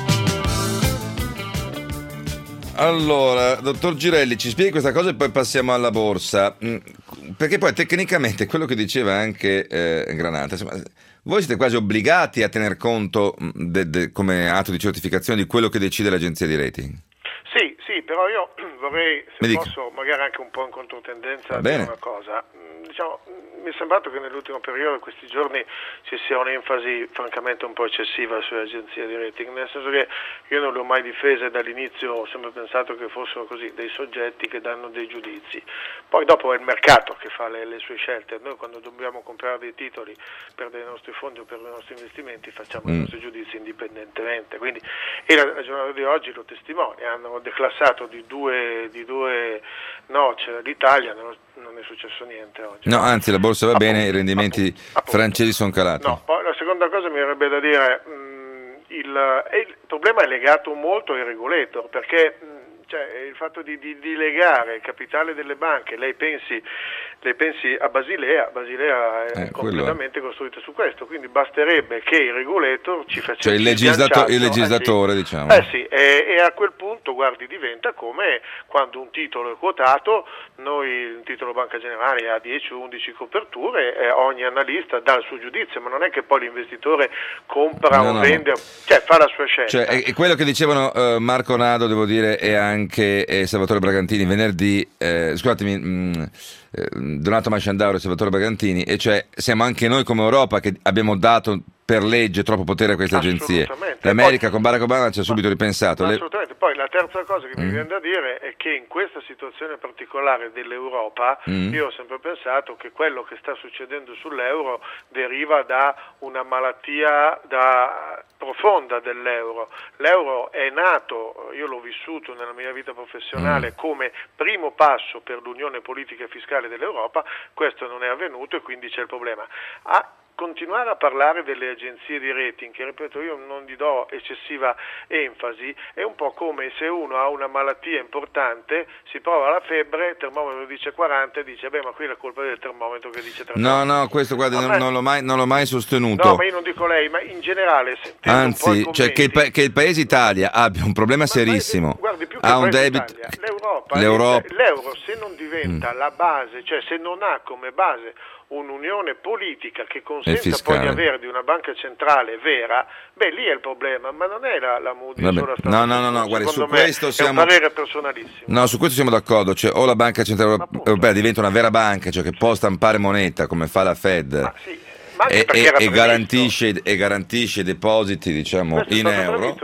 Allora, dottor Girelli, ci spieghi questa cosa e poi passiamo alla borsa, perché poi tecnicamente quello che diceva anche eh, Granata, insomma, voi siete quasi obbligati a tener conto de, de, come atto di certificazione di quello che decide l'agenzia di rating. Sì, sì, però io vorrei, se Mi posso, dica. magari anche un po' in controtendenza, dire una cosa. Diciamo, mi è sembrato che nell'ultimo periodo, in questi giorni, ci sia un'enfasi francamente un po' eccessiva sulle agenzie di rating, nel senso che io non le ho mai difese dall'inizio, ho sempre pensato che fossero così dei soggetti che danno dei giudizi. Poi dopo è il mercato che fa le, le sue scelte. Noi quando dobbiamo comprare dei titoli per dei nostri fondi o per i nostri investimenti facciamo mm. i nostri giudizi indipendentemente. Quindi, e la, la giornata di oggi lo testimonia, hanno declassato di due, di due notch l'Italia, non, non è successo niente oggi. No, anzi la borsa va appunto, bene, i rendimenti appunto, francesi sono calati. No, poi la seconda cosa mi verrebbe da dire, mh, il, il problema è legato molto ai regulator, perché mh, cioè, il fatto di, di, di legare il capitale delle banche, lei pensi, lei pensi a Basilea, Basilea è eh, completamente è. costruita su questo, quindi basterebbe che il regulator ci facesse cioè il, legislato, il legislatore, eh sì, diciamo. Eh sì, e, e a quel punto, guardi, diventa come quando un titolo è quotato, noi un titolo Banca Generale ha dieci undici coperture e ogni analista dà il suo giudizio, ma non è che poi l'investitore compra no, o no. vende, cioè fa la sua scelta. Cioè, è, è quello che dicevano uh, Marco Nado, devo dire, e anche eh, Salvatore Bragantini venerdì, eh, scusatemi, mh, eh, Donato Masciandauro e Salvatore Bragantini, e cioè siamo anche noi come Europa che abbiamo dato per legge troppo potere a queste agenzie. L'America poi, con Barack Obama ci ha subito ripensato. Assolutamente. Poi la terza cosa che mm. mi viene da dire è che in questa situazione particolare dell'Europa mm. io ho sempre pensato che quello che sta succedendo sull'euro deriva da una malattia da profonda dell'euro. L'euro è nato, io l'ho vissuto nella mia vita professionale, mm. come primo passo per l'unione politica e fiscale dell'Europa, questo non è avvenuto e quindi c'è il problema. Ah, continuare a parlare delle agenzie di rating, che ripeto io non gli do eccessiva enfasi, è un po' come se uno ha una malattia importante, si prova la febbre, il termometro dice quaranta e dice beh ma qui la colpa è del termometro che dice trenta. No, no, questo guardi, non, me... non, l'ho mai, non l'ho mai sostenuto. No, ma io non dico lei, ma in generale anzi, cioè che il, pa- che il paese Italia abbia un problema ma serissimo, guardi, più che ha un debito Italia, l'Europa, l'Europa. l'euro se non diventa mm. la base, cioè se non ha come base un'unione politica che consenta poi di avere di una banca centrale vera, beh lì è il problema, ma non è la, la Moody's o la Standard. No, no, no, no, guardi, su questo è siamo... un parere personalissimo. No, su questo siamo d'accordo, cioè o la banca centrale europea diventa una vera banca, cioè che può stampare moneta come fa la Fed. Ma sì. E, e, e, garantisce, e garantisce depositi, diciamo, in euro,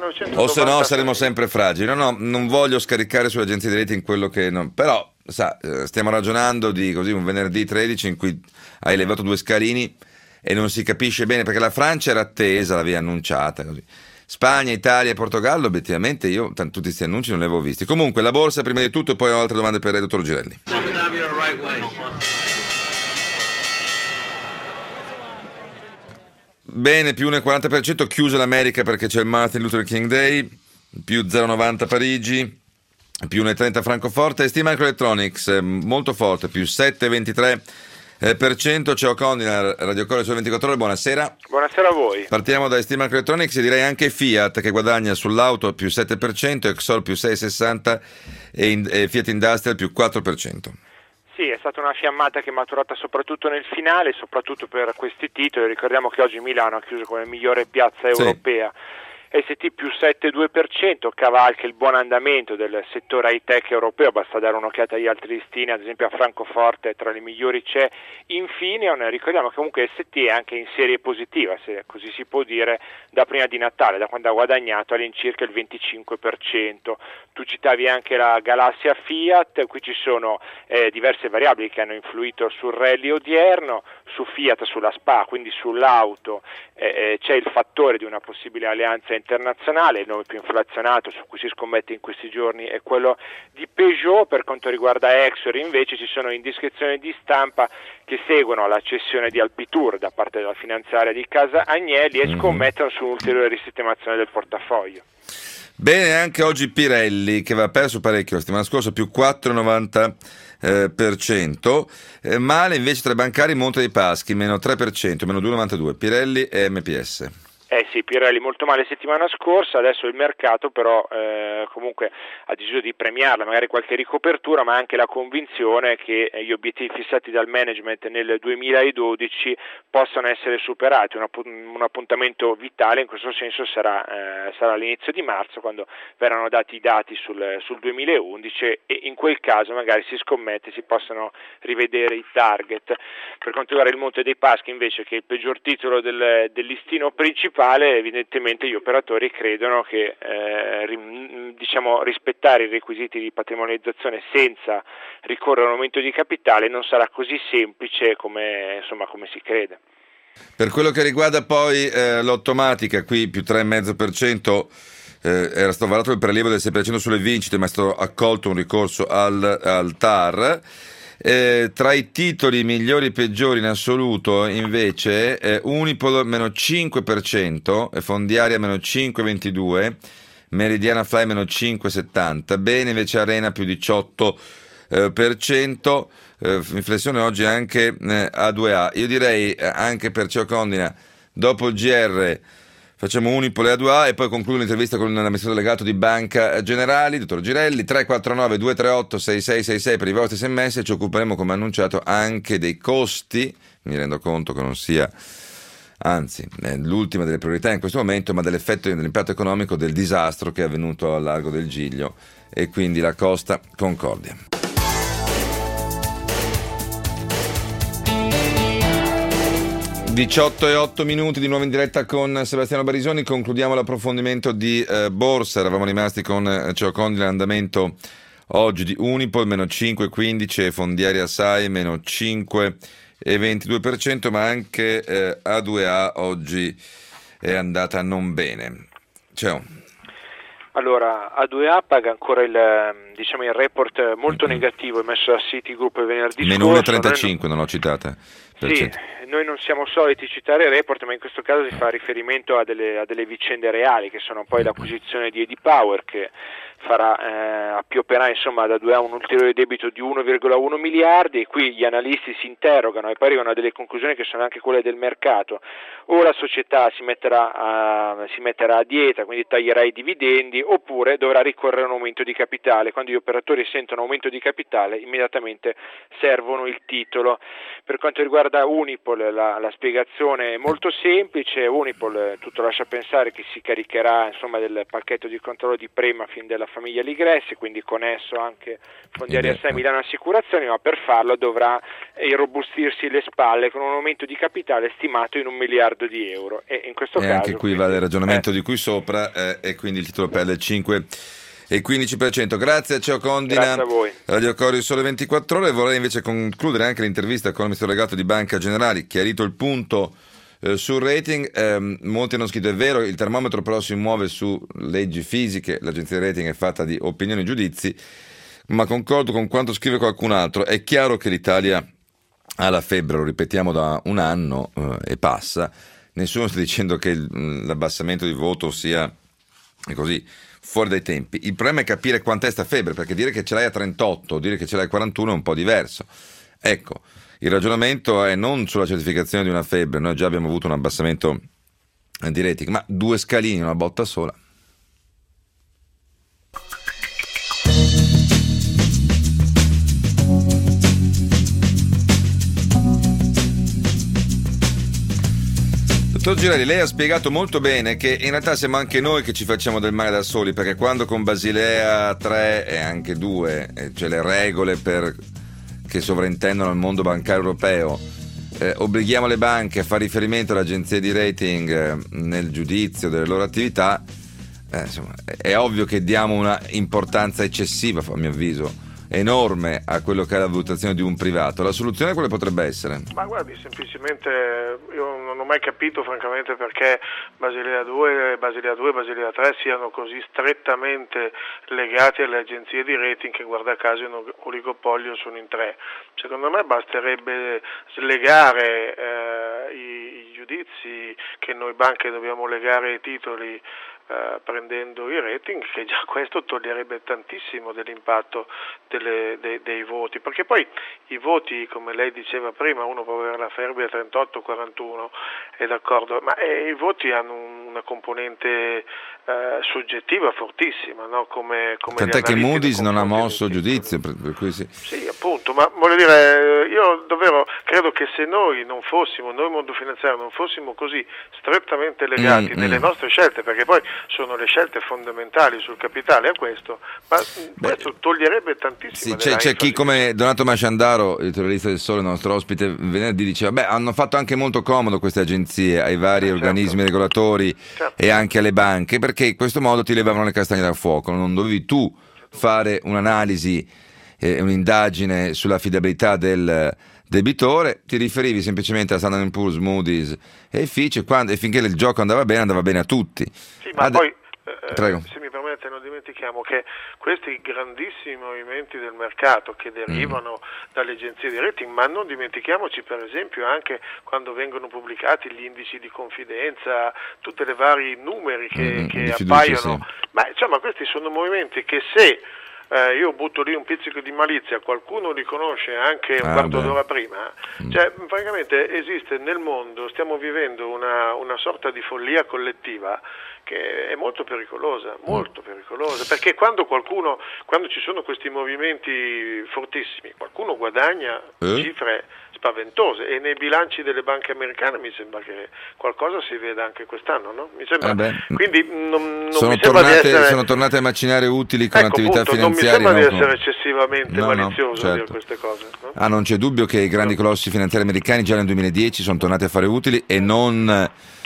o se no saremo sempre fragili. No, no, non voglio scaricare sulle agenzie di rating quello che non, però sa, stiamo ragionando di così un venerdì tredici in cui hai levato due scalini e non si capisce bene perché la Francia era attesa, l'aveva annunciata così. Spagna, Italia e Portogallo, obiettivamente io t- tutti questi annunci non li avevo visti. Comunque la borsa prima di tutto e poi ho altre domande per il dottor Girelli. Bene, più uno virgola quaranta per cento, chiusa l'America perché c'è il Martin Luther King Day, più zero virgola novanta Parigi, più uno virgola trenta Francoforte, e Steam Microelectronics molto forte, più sette virgola ventitré per cento. C'è O'Connor, Radio Core Sole ventiquattro Ore, buonasera. Buonasera a voi. Partiamo da Steam Microelectronics e direi anche Fiat che guadagna sull'auto più sette per cento, Exor più sei virgola sessanta e, in, e Fiat Industrial più quattro per cento. Sì, è stata una fiammata che è maturata soprattutto nel finale, soprattutto per questi titoli. Ricordiamo che oggi Milano ha chiuso come migliore piazza europea. Sì. S T più sette virgola due per cento, cavalca il buon andamento del settore high-tech europeo, basta dare un'occhiata agli altri listini, ad esempio a Francoforte tra le migliori c'è Infineon. Ricordiamo che comunque S T è anche in serie positiva, se così si può dire, da prima di Natale, da quando ha guadagnato all'incirca il venticinque per cento. Tu citavi anche la galassia Fiat, qui ci sono eh, diverse variabili che hanno influito sul rally odierno. Su Fiat, sulla S P A, quindi sull'auto, eh, c'è il fattore di una possibile alleanza internazionale. Il nome più inflazionato su cui si scommette in questi giorni è quello di Peugeot. Per quanto riguarda Exor invece ci sono indiscrezioni di stampa che seguono la cessione di Alpitour da parte della finanziaria di Casa Agnelli e scommettono su un'ulteriore risistemazione del portafoglio. Bene, anche oggi Pirelli che aveva perso parecchio la settimana scorsa, più quattro virgola novanta eh, per cento. Eh, male invece tra i bancari Monte dei Paschi, meno tre per cento, meno due virgola novantadue, Pirelli e M P S. Eh sì, Pirelli molto male settimana scorsa, adesso il mercato però eh, comunque ha deciso di premiarla, magari qualche ricopertura, ma anche la convinzione che gli obiettivi fissati dal management nel duemiladodici possano essere superati. Un, app- un appuntamento vitale in questo senso sarà, eh, sarà all'inizio di marzo, quando verranno dati i dati sul, sul duemilaundici, e in quel caso magari si scommette, si possono rivedere i target. Per quanto riguarda il Monte dei Paschi invece, che è il peggior titolo del, del listino principale, evidentemente gli operatori credono che eh, ri, diciamo, rispettare i requisiti di patrimonializzazione senza ricorrere a un aumento di capitale non sarà così semplice come, insomma, come si crede. Per quello che riguarda poi eh, l'Ottomatica, qui più tre virgola cinque per cento, eh, era stato varato il prelievo del sei per cento sulle vincite, ma è stato accolto un ricorso al, al T A R. Eh, tra i titoli migliori e peggiori in assoluto invece eh, Unipol meno cinque per cento, Fondiaria meno cinque virgola ventidue, Meridiana Fly meno cinque virgola settanta, Bene invece Arena più diciotto per cento, eh, inflessione oggi anche eh, A due A. Io direi eh, anche per Ceo Condina, dopo il G R facciamo Unipol e A due A e poi concludo l'intervista con l'amministratore delegato di Banca Generali, dottor Girelli. Tre quattro nove due tre otto sei sei sei sei per i vostri sms. Ci occuperemo, come annunciato, anche dei costi. Mi rendo conto che non sia, anzi, è l'ultima delle priorità in questo momento, ma dell'effetto dell'impatto economico del disastro che è avvenuto al largo del Giglio e quindi la Costa Concordia. diciotto e otto minuti di nuovo in diretta con Sebastiano Barisoni. Concludiamo l'approfondimento di eh, borsa. Eravamo rimasti con eh, Ceo Condina, l'andamento oggi di Unipol meno cinque virgola quindici e Fondiaria Sai meno cinque virgola ventidue per cento, ma anche eh, A due A oggi è andata non bene. Ceo. Allora, A due A paga ancora il, diciamo, il report molto mm-hmm. negativo emesso da Citigroup venerdì meno scorso. uno virgola trentacinque, non, non l'ho citata. Sì, noi non siamo soliti citare il report, ma in questo caso si fa riferimento a delle, a delle vicende reali, che sono poi l'acquisizione di EdyPower, che farà eh, appioperà insomma da due a un ulteriore debito di uno virgola uno miliardi, e qui gli analisti si interrogano e poi arrivano a delle conclusioni che sono anche quelle del mercato. O la società si metterà a, si metterà a dieta, quindi taglierà i dividendi, oppure dovrà ricorrere a un aumento di capitale. Quando gli operatori sentono aumento di capitale, immediatamente servono il titolo. Per quanto riguarda Unipol, la, la spiegazione è molto semplice. Unipol, tutto lascia pensare che si caricherà insomma del pacchetto di controllo di Prema fin della famiglia Ligresti, quindi con esso anche Fondiaria Sai, Milano Assicurazioni, ma per farlo dovrà irrobustirsi le spalle con un aumento di capitale stimato in un miliardo di euro, e in questo e caso anche qui quindi, vale il ragionamento eh. di cui sopra eh, e quindi il titolo perde il cinque e quindici per cento. Grazie a Ceo Condina. Grazie a voi. Radio Corio Sole ventiquattro Ore. Vorrei invece concludere anche l'intervista con il ministro delegato di Banca Generali, chiarito il punto eh, sul rating. Eh, molti hanno scritto: è vero, il termometro però si muove su leggi fisiche, l'agenzia di rating è fatta di opinioni e giudizi, ma concordo con quanto scrive qualcun altro. È chiaro che l'Italia ha la febbre, lo ripetiamo da un anno eh, e passa. Nessuno sta dicendo che il, l'abbassamento di voto sia così fuori dai tempi. Il problema è capire quant'è sta febbre, perché dire che ce l'hai a trentotto o dire che ce l'hai a quarantuno è un po' diverso. Ecco, il ragionamento è non sulla certificazione di una febbre, noi già abbiamo avuto un abbassamento di rating, ma due scalini, una botta sola. Dottor Girelli, lei ha spiegato molto bene che in realtà siamo anche noi che ci facciamo del male da soli, perché quando con Basilea tre e anche due, cioè le regole per, che sovrintendono al mondo bancario europeo, eh, obblighiamo le banche a fare riferimento alle agenzie di rating eh, nel giudizio delle loro attività, eh, insomma, è ovvio che diamo una importanza eccessiva, a mio avviso, enorme a quello che è la valutazione di un privato. La soluzione quale potrebbe essere? Ma guardi, semplicemente io non ho mai capito francamente perché Basilea due, Basilea due e Basilea tre siano così strettamente legati alle agenzie di rating, che guarda caso in oligopolio sono in tre. Secondo me basterebbe slegare eh, i, i giudizi che noi banche dobbiamo legare ai titoli eh, prendendo i rating, che già questo toglierebbe tantissimo dell'impatto delle, dei, dei voti, perché poi i voti, come lei diceva prima, uno può avere la Fermi a trentotto quarantuno, è d'accordo, ma eh, i voti hanno un, una componente eh, soggettiva fortissima, no? come, come tant'è che Moody's non ha mosso giudizio, per, per cui sì. Sì, appunto, ma voglio dire, io davvero credo che se noi non fossimo, noi mondo finanziario, non fossimo così strettamente legati mm, nelle mm. nostre scelte, perché poi sono le scelte fondamentali sul capitale a questo, ma Beh, questo toglierebbe tantissimo. Sì, c'è, c'è chi come Donato Masciandaro, editorialista del Sole, nostro ospite venerdì, diceva, beh, hanno fatto anche molto comodo queste agenzie ai vari eh, organismi certo. regolatori certo. e anche alle banche, perché in questo modo ti levavano le castagne dal fuoco, non dovevi tu fare un'analisi e eh, un'indagine sull'affidabilità del debitore, ti riferivi semplicemente a Standard and Poor's, Moody's e Fitch, e, quando, e finché il gioco andava bene, andava bene a tutti. Sì, ma Ad... poi eh, se mi permette, non dimentichiamo che questi grandissimi movimenti del mercato che derivano mm. dalle agenzie di rating, ma non dimentichiamoci per esempio anche quando vengono pubblicati gli indici di confidenza, tutti i vari numeri che, mm, che appaiono, sì. ma insomma questi sono movimenti che se Eh, io butto lì un pizzico di malizia, qualcuno li conosce anche un ah, quarto beh. d'ora prima, cioè praticamente esiste nel mondo, stiamo vivendo una, una sorta di follia collettiva che è molto pericolosa, molto pericolosa, perché quando qualcuno, quando ci sono questi movimenti fortissimi, qualcuno guadagna eh? cifre spaventose, e nei bilanci delle banche americane mi sembra che qualcosa si veda anche quest'anno, no? Mi sembra, ah quindi non, non sono, mi sembra tornate, di essere... sono tornate a macinare utili con ecco, attività appunto, finanziarie. Non mi sembra no, di essere no. eccessivamente no, malizioso no, certo. dire queste cose. No? Ah, non c'è dubbio che i grandi colossi finanziari americani già nel duemiladieci sono tornati a fare utili, e non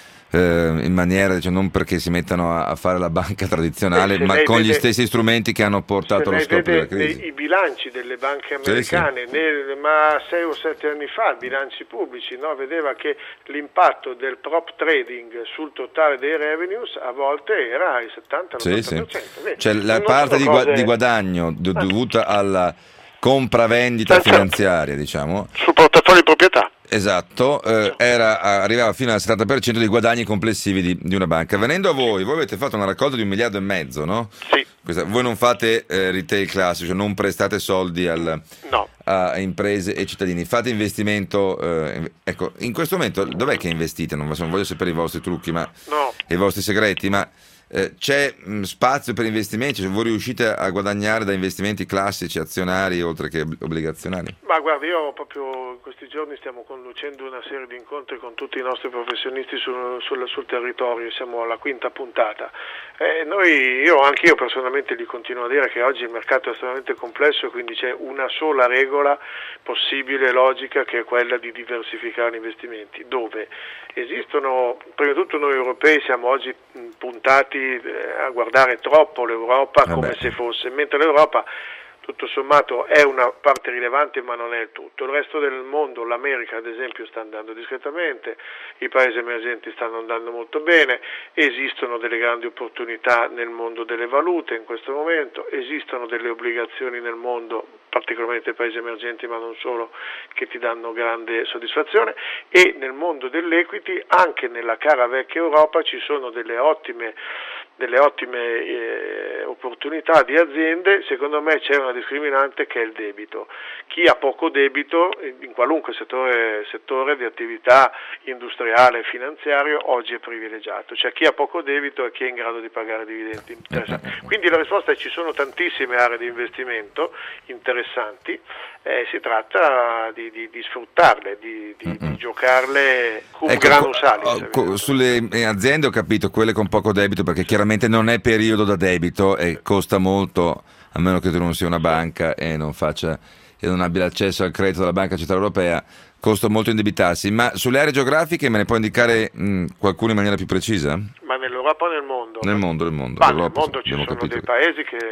in maniera, cioè, non perché si mettano a fare la banca tradizionale, ma con vede, gli stessi strumenti che hanno portato allo stop della crisi. I bilanci delle banche americane, sì, sì. Nel, ma sei o sette anni fa, bilanci pubblici, no, vedeva che l'impatto del prop trading sul totale dei revenues a volte era il settanta l'ottanta per cento. Sì, sì. Cioè la parte di, cose... di guadagno do- dovuta alla compravendita Senza... finanziaria, diciamo, sul portafoglio di proprietà. Esatto, eh, era, arrivava fino al settanta per cento dei guadagni complessivi di, di una banca. Venendo a voi, voi avete fatto una raccolta di un miliardo e mezzo, no? Sì. Questa, voi non fate eh, retail classico, cioè non prestate soldi al, no. a imprese e cittadini, fate investimento. Eh, ecco, in questo momento dov'è che investite? Non, non voglio sapere i vostri trucchi, ma no. i vostri segreti, ma eh, c'è mh, spazio per investimenti? Cioè, voi riuscite a guadagnare da investimenti classici, azionari, oltre che obbligazionari? Ma guarda, io proprio in questi giorni stiamo conducendo una serie di incontri con tutti i nostri professionisti sul, sul, sul territorio, siamo alla quinta puntata. Eh, noi, io, anche io personalmente gli continuo a dire che oggi il mercato è estremamente complesso, e quindi c'è una sola regola possibile, logica, che è quella di diversificare gli investimenti, dove esistono, prima di tutto noi europei siamo oggi puntati a guardare troppo l'Europa come Vabbè. se fosse, mentre l'Europa tutto sommato è una parte rilevante, ma non è il tutto. Il resto del mondo, l'America ad esempio, sta andando discretamente, i paesi emergenti stanno andando molto bene, esistono delle grandi opportunità nel mondo delle valute in questo momento, esistono delle obbligazioni nel mondo, particolarmente nei paesi emergenti ma non solo, che ti danno grande soddisfazione, e nel mondo dell'equity, anche nella cara vecchia Europa, ci sono delle ottime delle ottime eh, opportunità di aziende. Secondo me c'è una discriminante che è il debito. Chi ha poco debito in qualunque settore, settore di attività industriale e finanziario oggi è privilegiato, cioè chi ha poco debito è chi è in grado di pagare dividendi. Quindi la risposta è: ci sono tantissime aree di investimento interessanti, eh, si tratta di, di, di sfruttarle, di, di, di giocarle cum ecco, granus salis. Co- sulle aziende ho capito, quelle con poco debito, perché chiaramente non è periodo da debito e costa molto, a meno che tu non sia una banca e non faccia e non abbia l'accesso al credito della Banca Centrale Europea, costa molto indebitarsi. Ma sulle aree geografiche me ne puoi indicare mh, qualcuno in maniera più precisa? Ma nell'Europa o nel mondo? Nel mondo, nel mondo. Ma nel mondo ci sono capito. dei paesi che,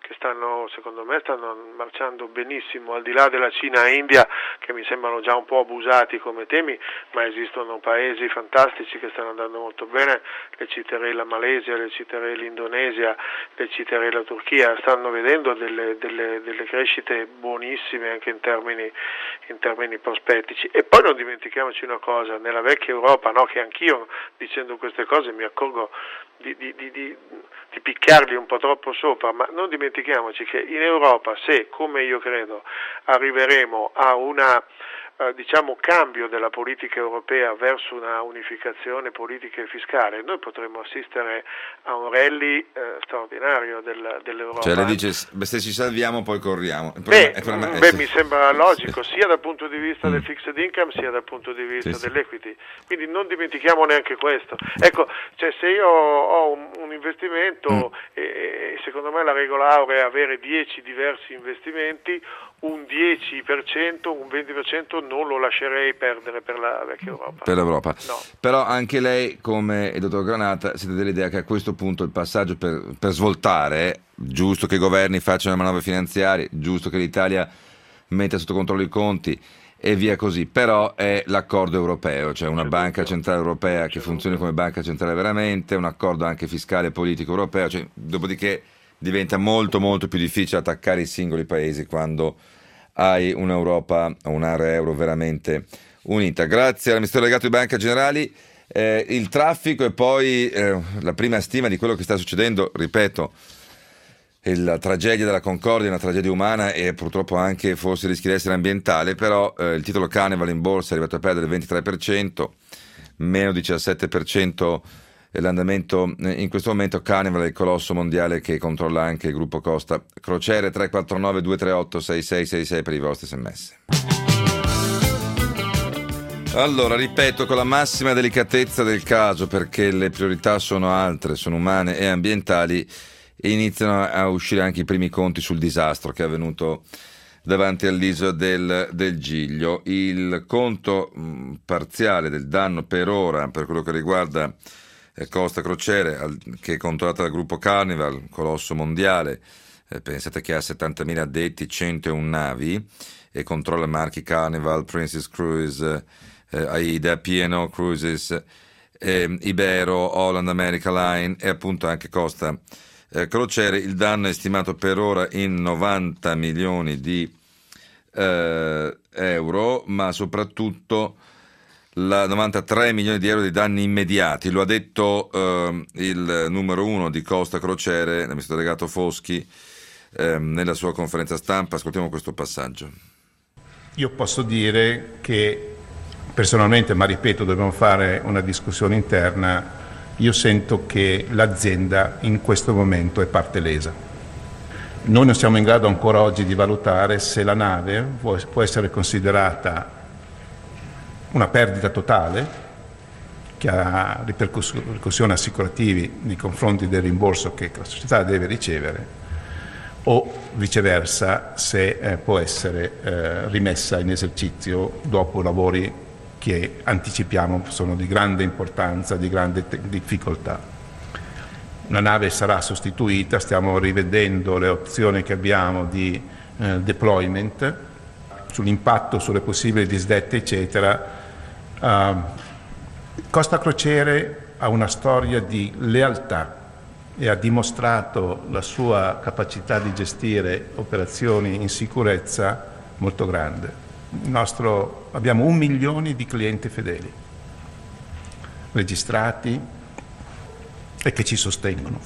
che stanno, secondo me, stanno marciando benissimo, al di là della Cina e India, che mi sembrano già un po' abusati come temi, ma esistono paesi fantastici che stanno andando molto bene, le citerei la Malesia, le citerei l'Indonesia, le citerei la Turchia, stanno vedendo delle, delle, delle crescite buonissime anche in termini, in termini prospettici. E poi non dimentichiamoci una cosa, nella vecchia Europa, no, che anch'io dicendo queste cose mi accorgo di, di, di, di, di picchiarli un po' troppo sopra, ma non dimentichiamoci che in Europa, se come io credo arriveremo a una eh, diciamo cambio della politica europea verso una unificazione politica e fiscale, noi potremo assistere a un rally eh, straordinario del, dell'Europa. Cioè lei dice, se ci salviamo poi corriamo. Beh, problema, beh sì. mi sembra logico, sì. sia dal punto di vista mm. del fixed income sia dal punto di vista sì, dell'equity, quindi non dimentichiamo neanche questo. Ecco, cioè se io ho un, un investimento mm. e, e secondo me la regola aurea è avere dieci diversi investimenti, un dieci per cento, un venti per cento non lo lascerei perdere per la vecchia Europa. Per l'Europa. No. Però anche lei, come il dottor Granata, siete dell'idea che a questo punto il passaggio per, per svoltare, giusto che i governi facciano le manovre finanziarie, giusto che l'Italia metta sotto controllo i conti e via così, però è l'accordo europeo, cioè una banca centrale europea che funzioni come banca centrale veramente, un accordo anche fiscale e politico europeo, cioè, dopodiché diventa molto molto più difficile attaccare i singoli paesi quando hai un'Europa o un'area euro veramente unita. Grazie al Ministero Delegato di Banca Generali. Eh, il traffico e poi eh, la prima stima di quello che sta succedendo, ripeto, la tragedia della Concordia è una tragedia umana e purtroppo anche forse rischia di essere ambientale, però eh, il titolo Carnival in borsa è arrivato a perdere il ventitré per cento, meno diciassette per cento l'andamento in questo momento. Carnival è il colosso mondiale che controlla anche il gruppo Costa Crociere. Tre quattro nove due tre otto sei sei sei sei per i vostri sms. Allora, ripeto, con la massima delicatezza del caso, perché le priorità sono altre, sono umane e ambientali, iniziano a uscire anche i primi conti sul disastro che è avvenuto davanti all'isola del, del Giglio. Il conto mh, parziale del danno per ora, per quello che riguarda Costa Crociere, che è controllata dal gruppo Carnival, colosso mondiale, eh, pensate che ha settantamila addetti, centouno navi e controlla marchi Carnival, Princess Cruise, eh, Aida, P and O Cruises, eh, Ibero, Holland America Line e appunto anche Costa eh, Crociere. Il danno è stimato per ora in novanta milioni di eh, euro, ma soprattutto la novantatré milioni di euro di danni immediati. Lo ha detto eh, il numero uno di Costa Crociere, l'amministratore delegato Foschi, eh, nella sua conferenza stampa. Ascoltiamo questo passaggio. Io posso dire che personalmente, ma ripeto, dobbiamo fare una discussione interna, io sento che l'azienda in questo momento è parte lesa. Noi non siamo in grado ancora oggi di valutare se la nave può, può essere considerata una perdita totale che ha ripercussioni assicurativi nei confronti del rimborso che la società deve ricevere, o viceversa se eh, può essere eh, rimessa in esercizio dopo lavori che anticipiamo sono di grande importanza, di grande te- difficoltà. Una nave sarà sostituita, stiamo rivedendo le opzioni che abbiamo di eh, deployment, sull'impatto, sulle possibili disdette, eccetera. Uh, Costa Crociere ha una storia di lealtà e ha dimostrato la sua capacità di gestire operazioni in sicurezza molto grande. Il nostro, abbiamo un milione di clienti fedeli, registrati e che ci sostengono.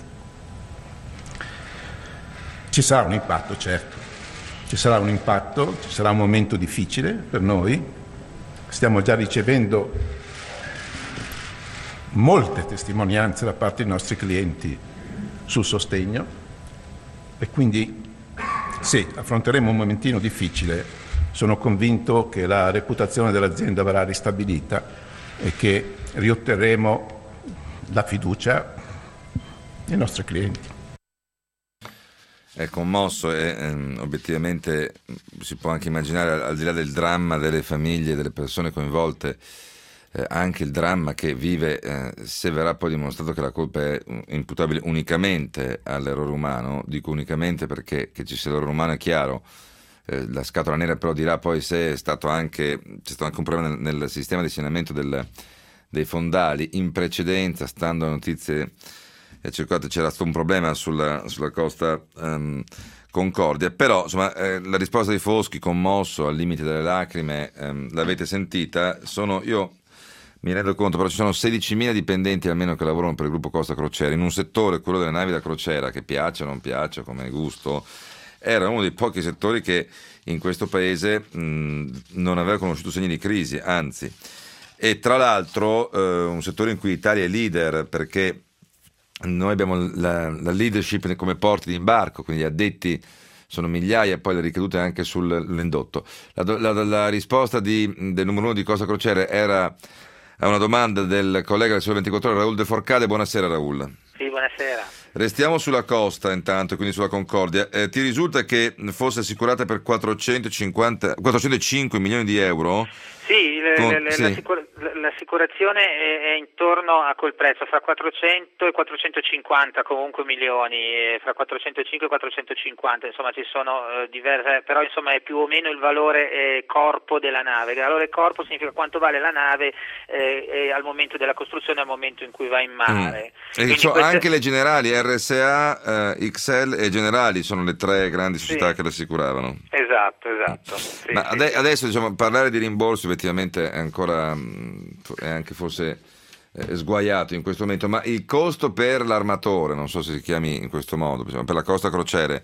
Ci sarà un impatto, certo, ci sarà un impatto, ci sarà un momento difficile per noi. Stiamo già ricevendo molte testimonianze da parte dei nostri clienti sul sostegno e quindi sì, affronteremo un momentino difficile. Sono convinto che la reputazione dell'azienda verrà ristabilita e che riotterremo la fiducia dei nostri clienti. È commosso e ehm, obiettivamente si può anche immaginare, al di là del dramma delle famiglie, delle persone coinvolte, eh, anche il dramma che vive, eh, se verrà poi dimostrato che la colpa è imputabile unicamente all'errore umano. Dico unicamente perché che ci sia l'errore umano è chiaro. Eh, la scatola nera però dirà poi se è stato anche, c'è stato anche un problema nel, nel sistema di saneamento del, dei fondali. In precedenza, stando a notizie eh, circolate, c'era stato un problema sulla, sulla costa um, Concordia, però insomma eh, la risposta di Foschi, commosso al limite delle lacrime, ehm, l'avete sentita. Sono, io mi rendo conto, però ci sono sedicimila dipendenti almeno che lavorano per il gruppo Costa Crociere in un settore, quello delle navi da crociera, che piace o non piace come gusto, era uno dei pochi settori che in questo paese mh, non aveva conosciuto segni di crisi, anzi. E tra l'altro eh, un settore in cui l'Italia è leader, perché noi abbiamo la, la leadership come porti di imbarco, quindi gli addetti sono migliaia, e poi le ricadute anche sull'indotto. La, la, la risposta di, del numero uno di Costa Crociere era a una domanda del collega del Sole ventiquattro Ore, Raul De Forcade. Buonasera Raul. Sì, buonasera. Restiamo sulla costa intanto, quindi sulla Concordia. Eh, ti risulta che fosse assicurata per quattrocentocinquanta, quattrocentocinque milioni di euro? Sì, le, con, le, sì. L'assicur- l'assicurazione è, è intorno a quel prezzo, fra quattrocento e quattrocentocinquanta comunque milioni, fra quattrocentocinque e quattrocentocinquanta, insomma ci sono eh, diverse, però insomma è più o meno il valore eh, corpo della nave. Il valore corpo significa quanto vale la nave eh, al momento della costruzione, al momento in cui va in mare. Mm. E so, queste... anche le generali, R S A, eh, X L e Generali sono le tre grandi società sì. che l'assicuravano. Esatto, esatto. Sì, Ma sì, ade- sì. adesso diciamo parlare di rimborso effettivamente è ancora è anche forse eh, sguaiato in questo momento, ma il costo per l'armatore, non so se si chiami in questo modo, diciamo, per la Costa Crociere,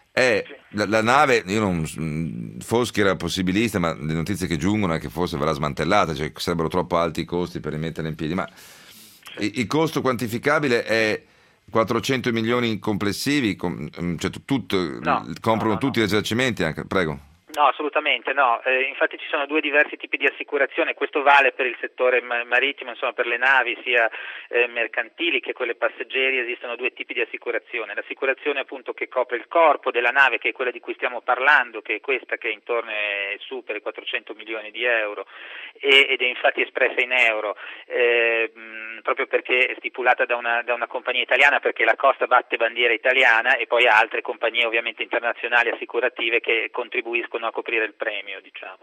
è la, la nave, io non Foschi era possibilista, ma le notizie che giungono è che forse verrà smantellata, cioè sarebbero troppo alti i costi per rimetterla in piedi, ma il, il costo quantificabile è quattrocento milioni complessivi, com, cioè tutto, no, comprano no, no, tutti no. i risarcimenti anche, prego. No, assolutamente no, eh, infatti ci sono due diversi tipi di assicurazione, questo vale per il settore ma- marittimo, insomma per le navi sia eh, mercantili che quelle passeggeri, esistono due tipi di assicurazione, l'assicurazione appunto che copre il corpo della nave, che è quella di cui stiamo parlando, che è questa che è intorno e supera i quattrocento milioni di euro e, ed è infatti espressa in euro, eh, mh, proprio perché è stipulata da una, da una compagnia italiana, perché la Costa batte bandiera italiana e poi altre compagnie ovviamente internazionali assicurative che contribuiscono a coprire il premio, diciamo.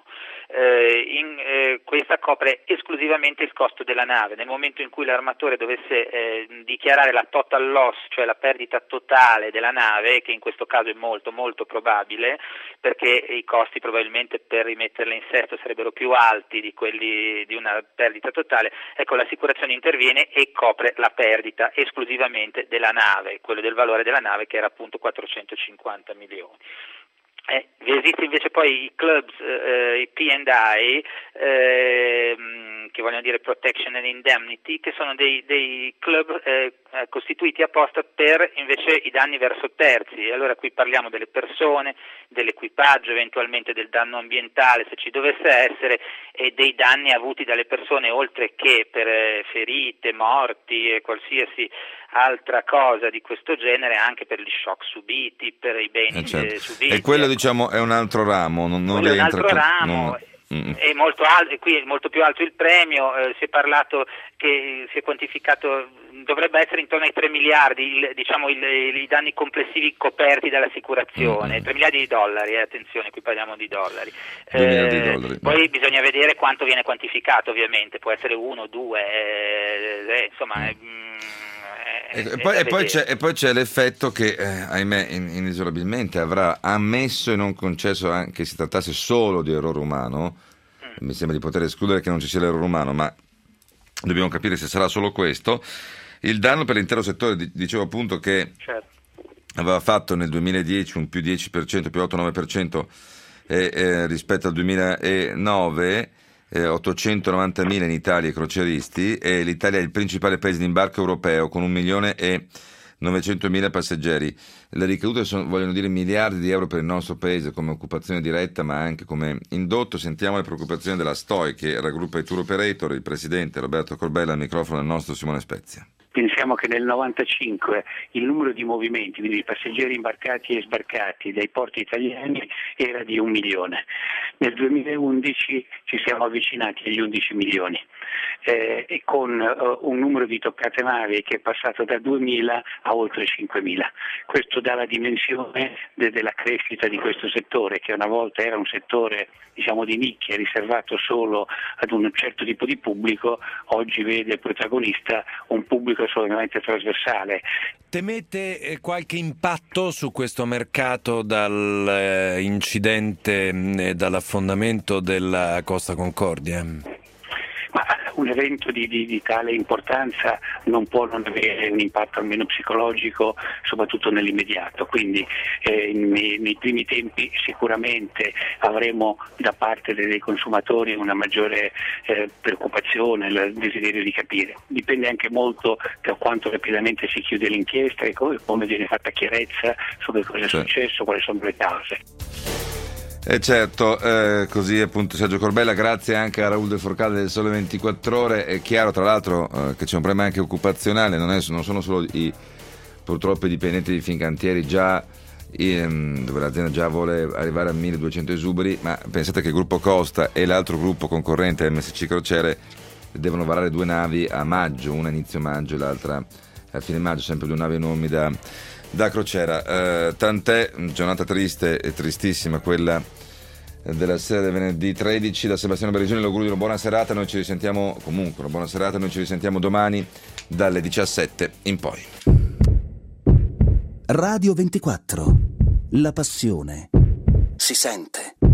Eh, in, eh, questa copre esclusivamente il costo della nave. Nel momento in cui l'armatore dovesse eh, dichiarare la total loss, cioè la perdita totale della nave, che in questo caso è molto molto probabile, perché i costi probabilmente per rimetterla in sesto sarebbero più alti di quelli di una perdita totale, ecco l'assicurazione interviene e copre la perdita esclusivamente della nave, quello del valore della nave che era appunto quattrocentocinquanta milioni. Eh, esiste invece poi i clubs, eh, i P and I, eh, che vogliono dire Protection and Indemnity, che sono dei, dei club eh, costituiti apposta per invece i danni verso terzi. E allora qui parliamo delle persone, dell'equipaggio, eventualmente del danno ambientale se ci dovesse essere, e dei danni avuti dalle persone, oltre che per eh, ferite, morti e qualsiasi altra cosa di questo genere, anche per gli shock subiti, per i beni eh certo. eh, subiti. E quello diciamo è un altro ramo, non, non quello è un rientra altro con... ramo. non... Mm. È molto alto, qui è molto più alto il premio, eh, si è parlato che si è quantificato, dovrebbe essere intorno ai tre miliardi, il, diciamo il, i danni complessivi coperti dall'assicurazione, mm. tre miliardi di dollari, eh, attenzione, qui parliamo di dollari. due miliardi Eh, di dollari. Poi no. Bisogna vedere quanto viene quantificato, ovviamente, può essere uno, due, eh, eh, insomma... Mm. Eh, E, e, poi, e, poi c'è, e poi c'è l'effetto che, eh, ahimè, in, inesorabilmente avrà ammesso e non concesso anche che si trattasse solo di errore umano. Mm. Mi sembra di poter escludere che non ci sia l'errore umano, ma dobbiamo capire se sarà solo questo. Il danno per l'intero settore, dicevo appunto che certo. aveva fatto nel duemiladieci un più dieci per cento, più otto nove per cento eh, eh, rispetto al duemilanove, Eh, ottocentonovantamila in Italia i crocieristi, e l'Italia è il principale paese di imbarco europeo con un milione e novecentomila passeggeri. Le ricadute sono, vogliono dire miliardi di euro per il nostro paese come occupazione diretta ma anche come indotto. Sentiamo le preoccupazioni della S T O I, che raggruppa i tour operator, il presidente Roberto Corbella, al microfono del nostro Simone Spezia. Pensiamo che nel novantacinque il numero di movimenti, quindi di passeggeri imbarcati e sbarcati dai porti italiani, era di un milione. Nel duemilaundici ci siamo avvicinati agli undici milioni. eh, e con uh, un numero di toccate navi che è passato da duemila a oltre cinquemila. Questo dà la dimensione de- della crescita di questo settore, che una volta era un settore, diciamo, di nicchia, riservato solo ad un certo tipo di pubblico, oggi vede protagonista un pubblico assolutamente trasversale. Temete eh, qualche impatto su questo mercato dall'incidente e eh, dall'affondamento della Costa Concordia? Ma un evento di, di, di tale importanza non può non avere un impatto almeno psicologico, soprattutto nell'immediato, quindi eh, nei, nei primi tempi sicuramente avremo da parte dei consumatori una maggiore eh, preoccupazione, il desiderio di capire. Dipende anche molto da quanto rapidamente si chiude l'inchiesta e come, come viene fatta chiarezza su che cosa è sì. successo, quali sono le cause. Eh certo, eh, così appunto Sergio Corbella, grazie anche a Raul De Forcade del Sole ventiquattro Ore. È chiaro tra l'altro eh, che c'è un problema anche occupazionale, non, è, non sono solo i purtroppo i dipendenti di Fincantieri già in, dove l'azienda già vuole arrivare a milleduecento esuberi, ma pensate che il gruppo Costa e l'altro gruppo concorrente M S C Crociere devono varare due navi a maggio, una a inizio maggio e l'altra a fine maggio, sempre due navi enormi da Da crociera, eh, tant'è, giornata triste e tristissima quella della sera del venerdì tredici. Da Sebastiano Barisoni l'augurio di una buona serata, noi ci risentiamo comunque, una buona serata, noi ci risentiamo domani dalle diciassette in poi. Radio ventiquattro, la passione si sente.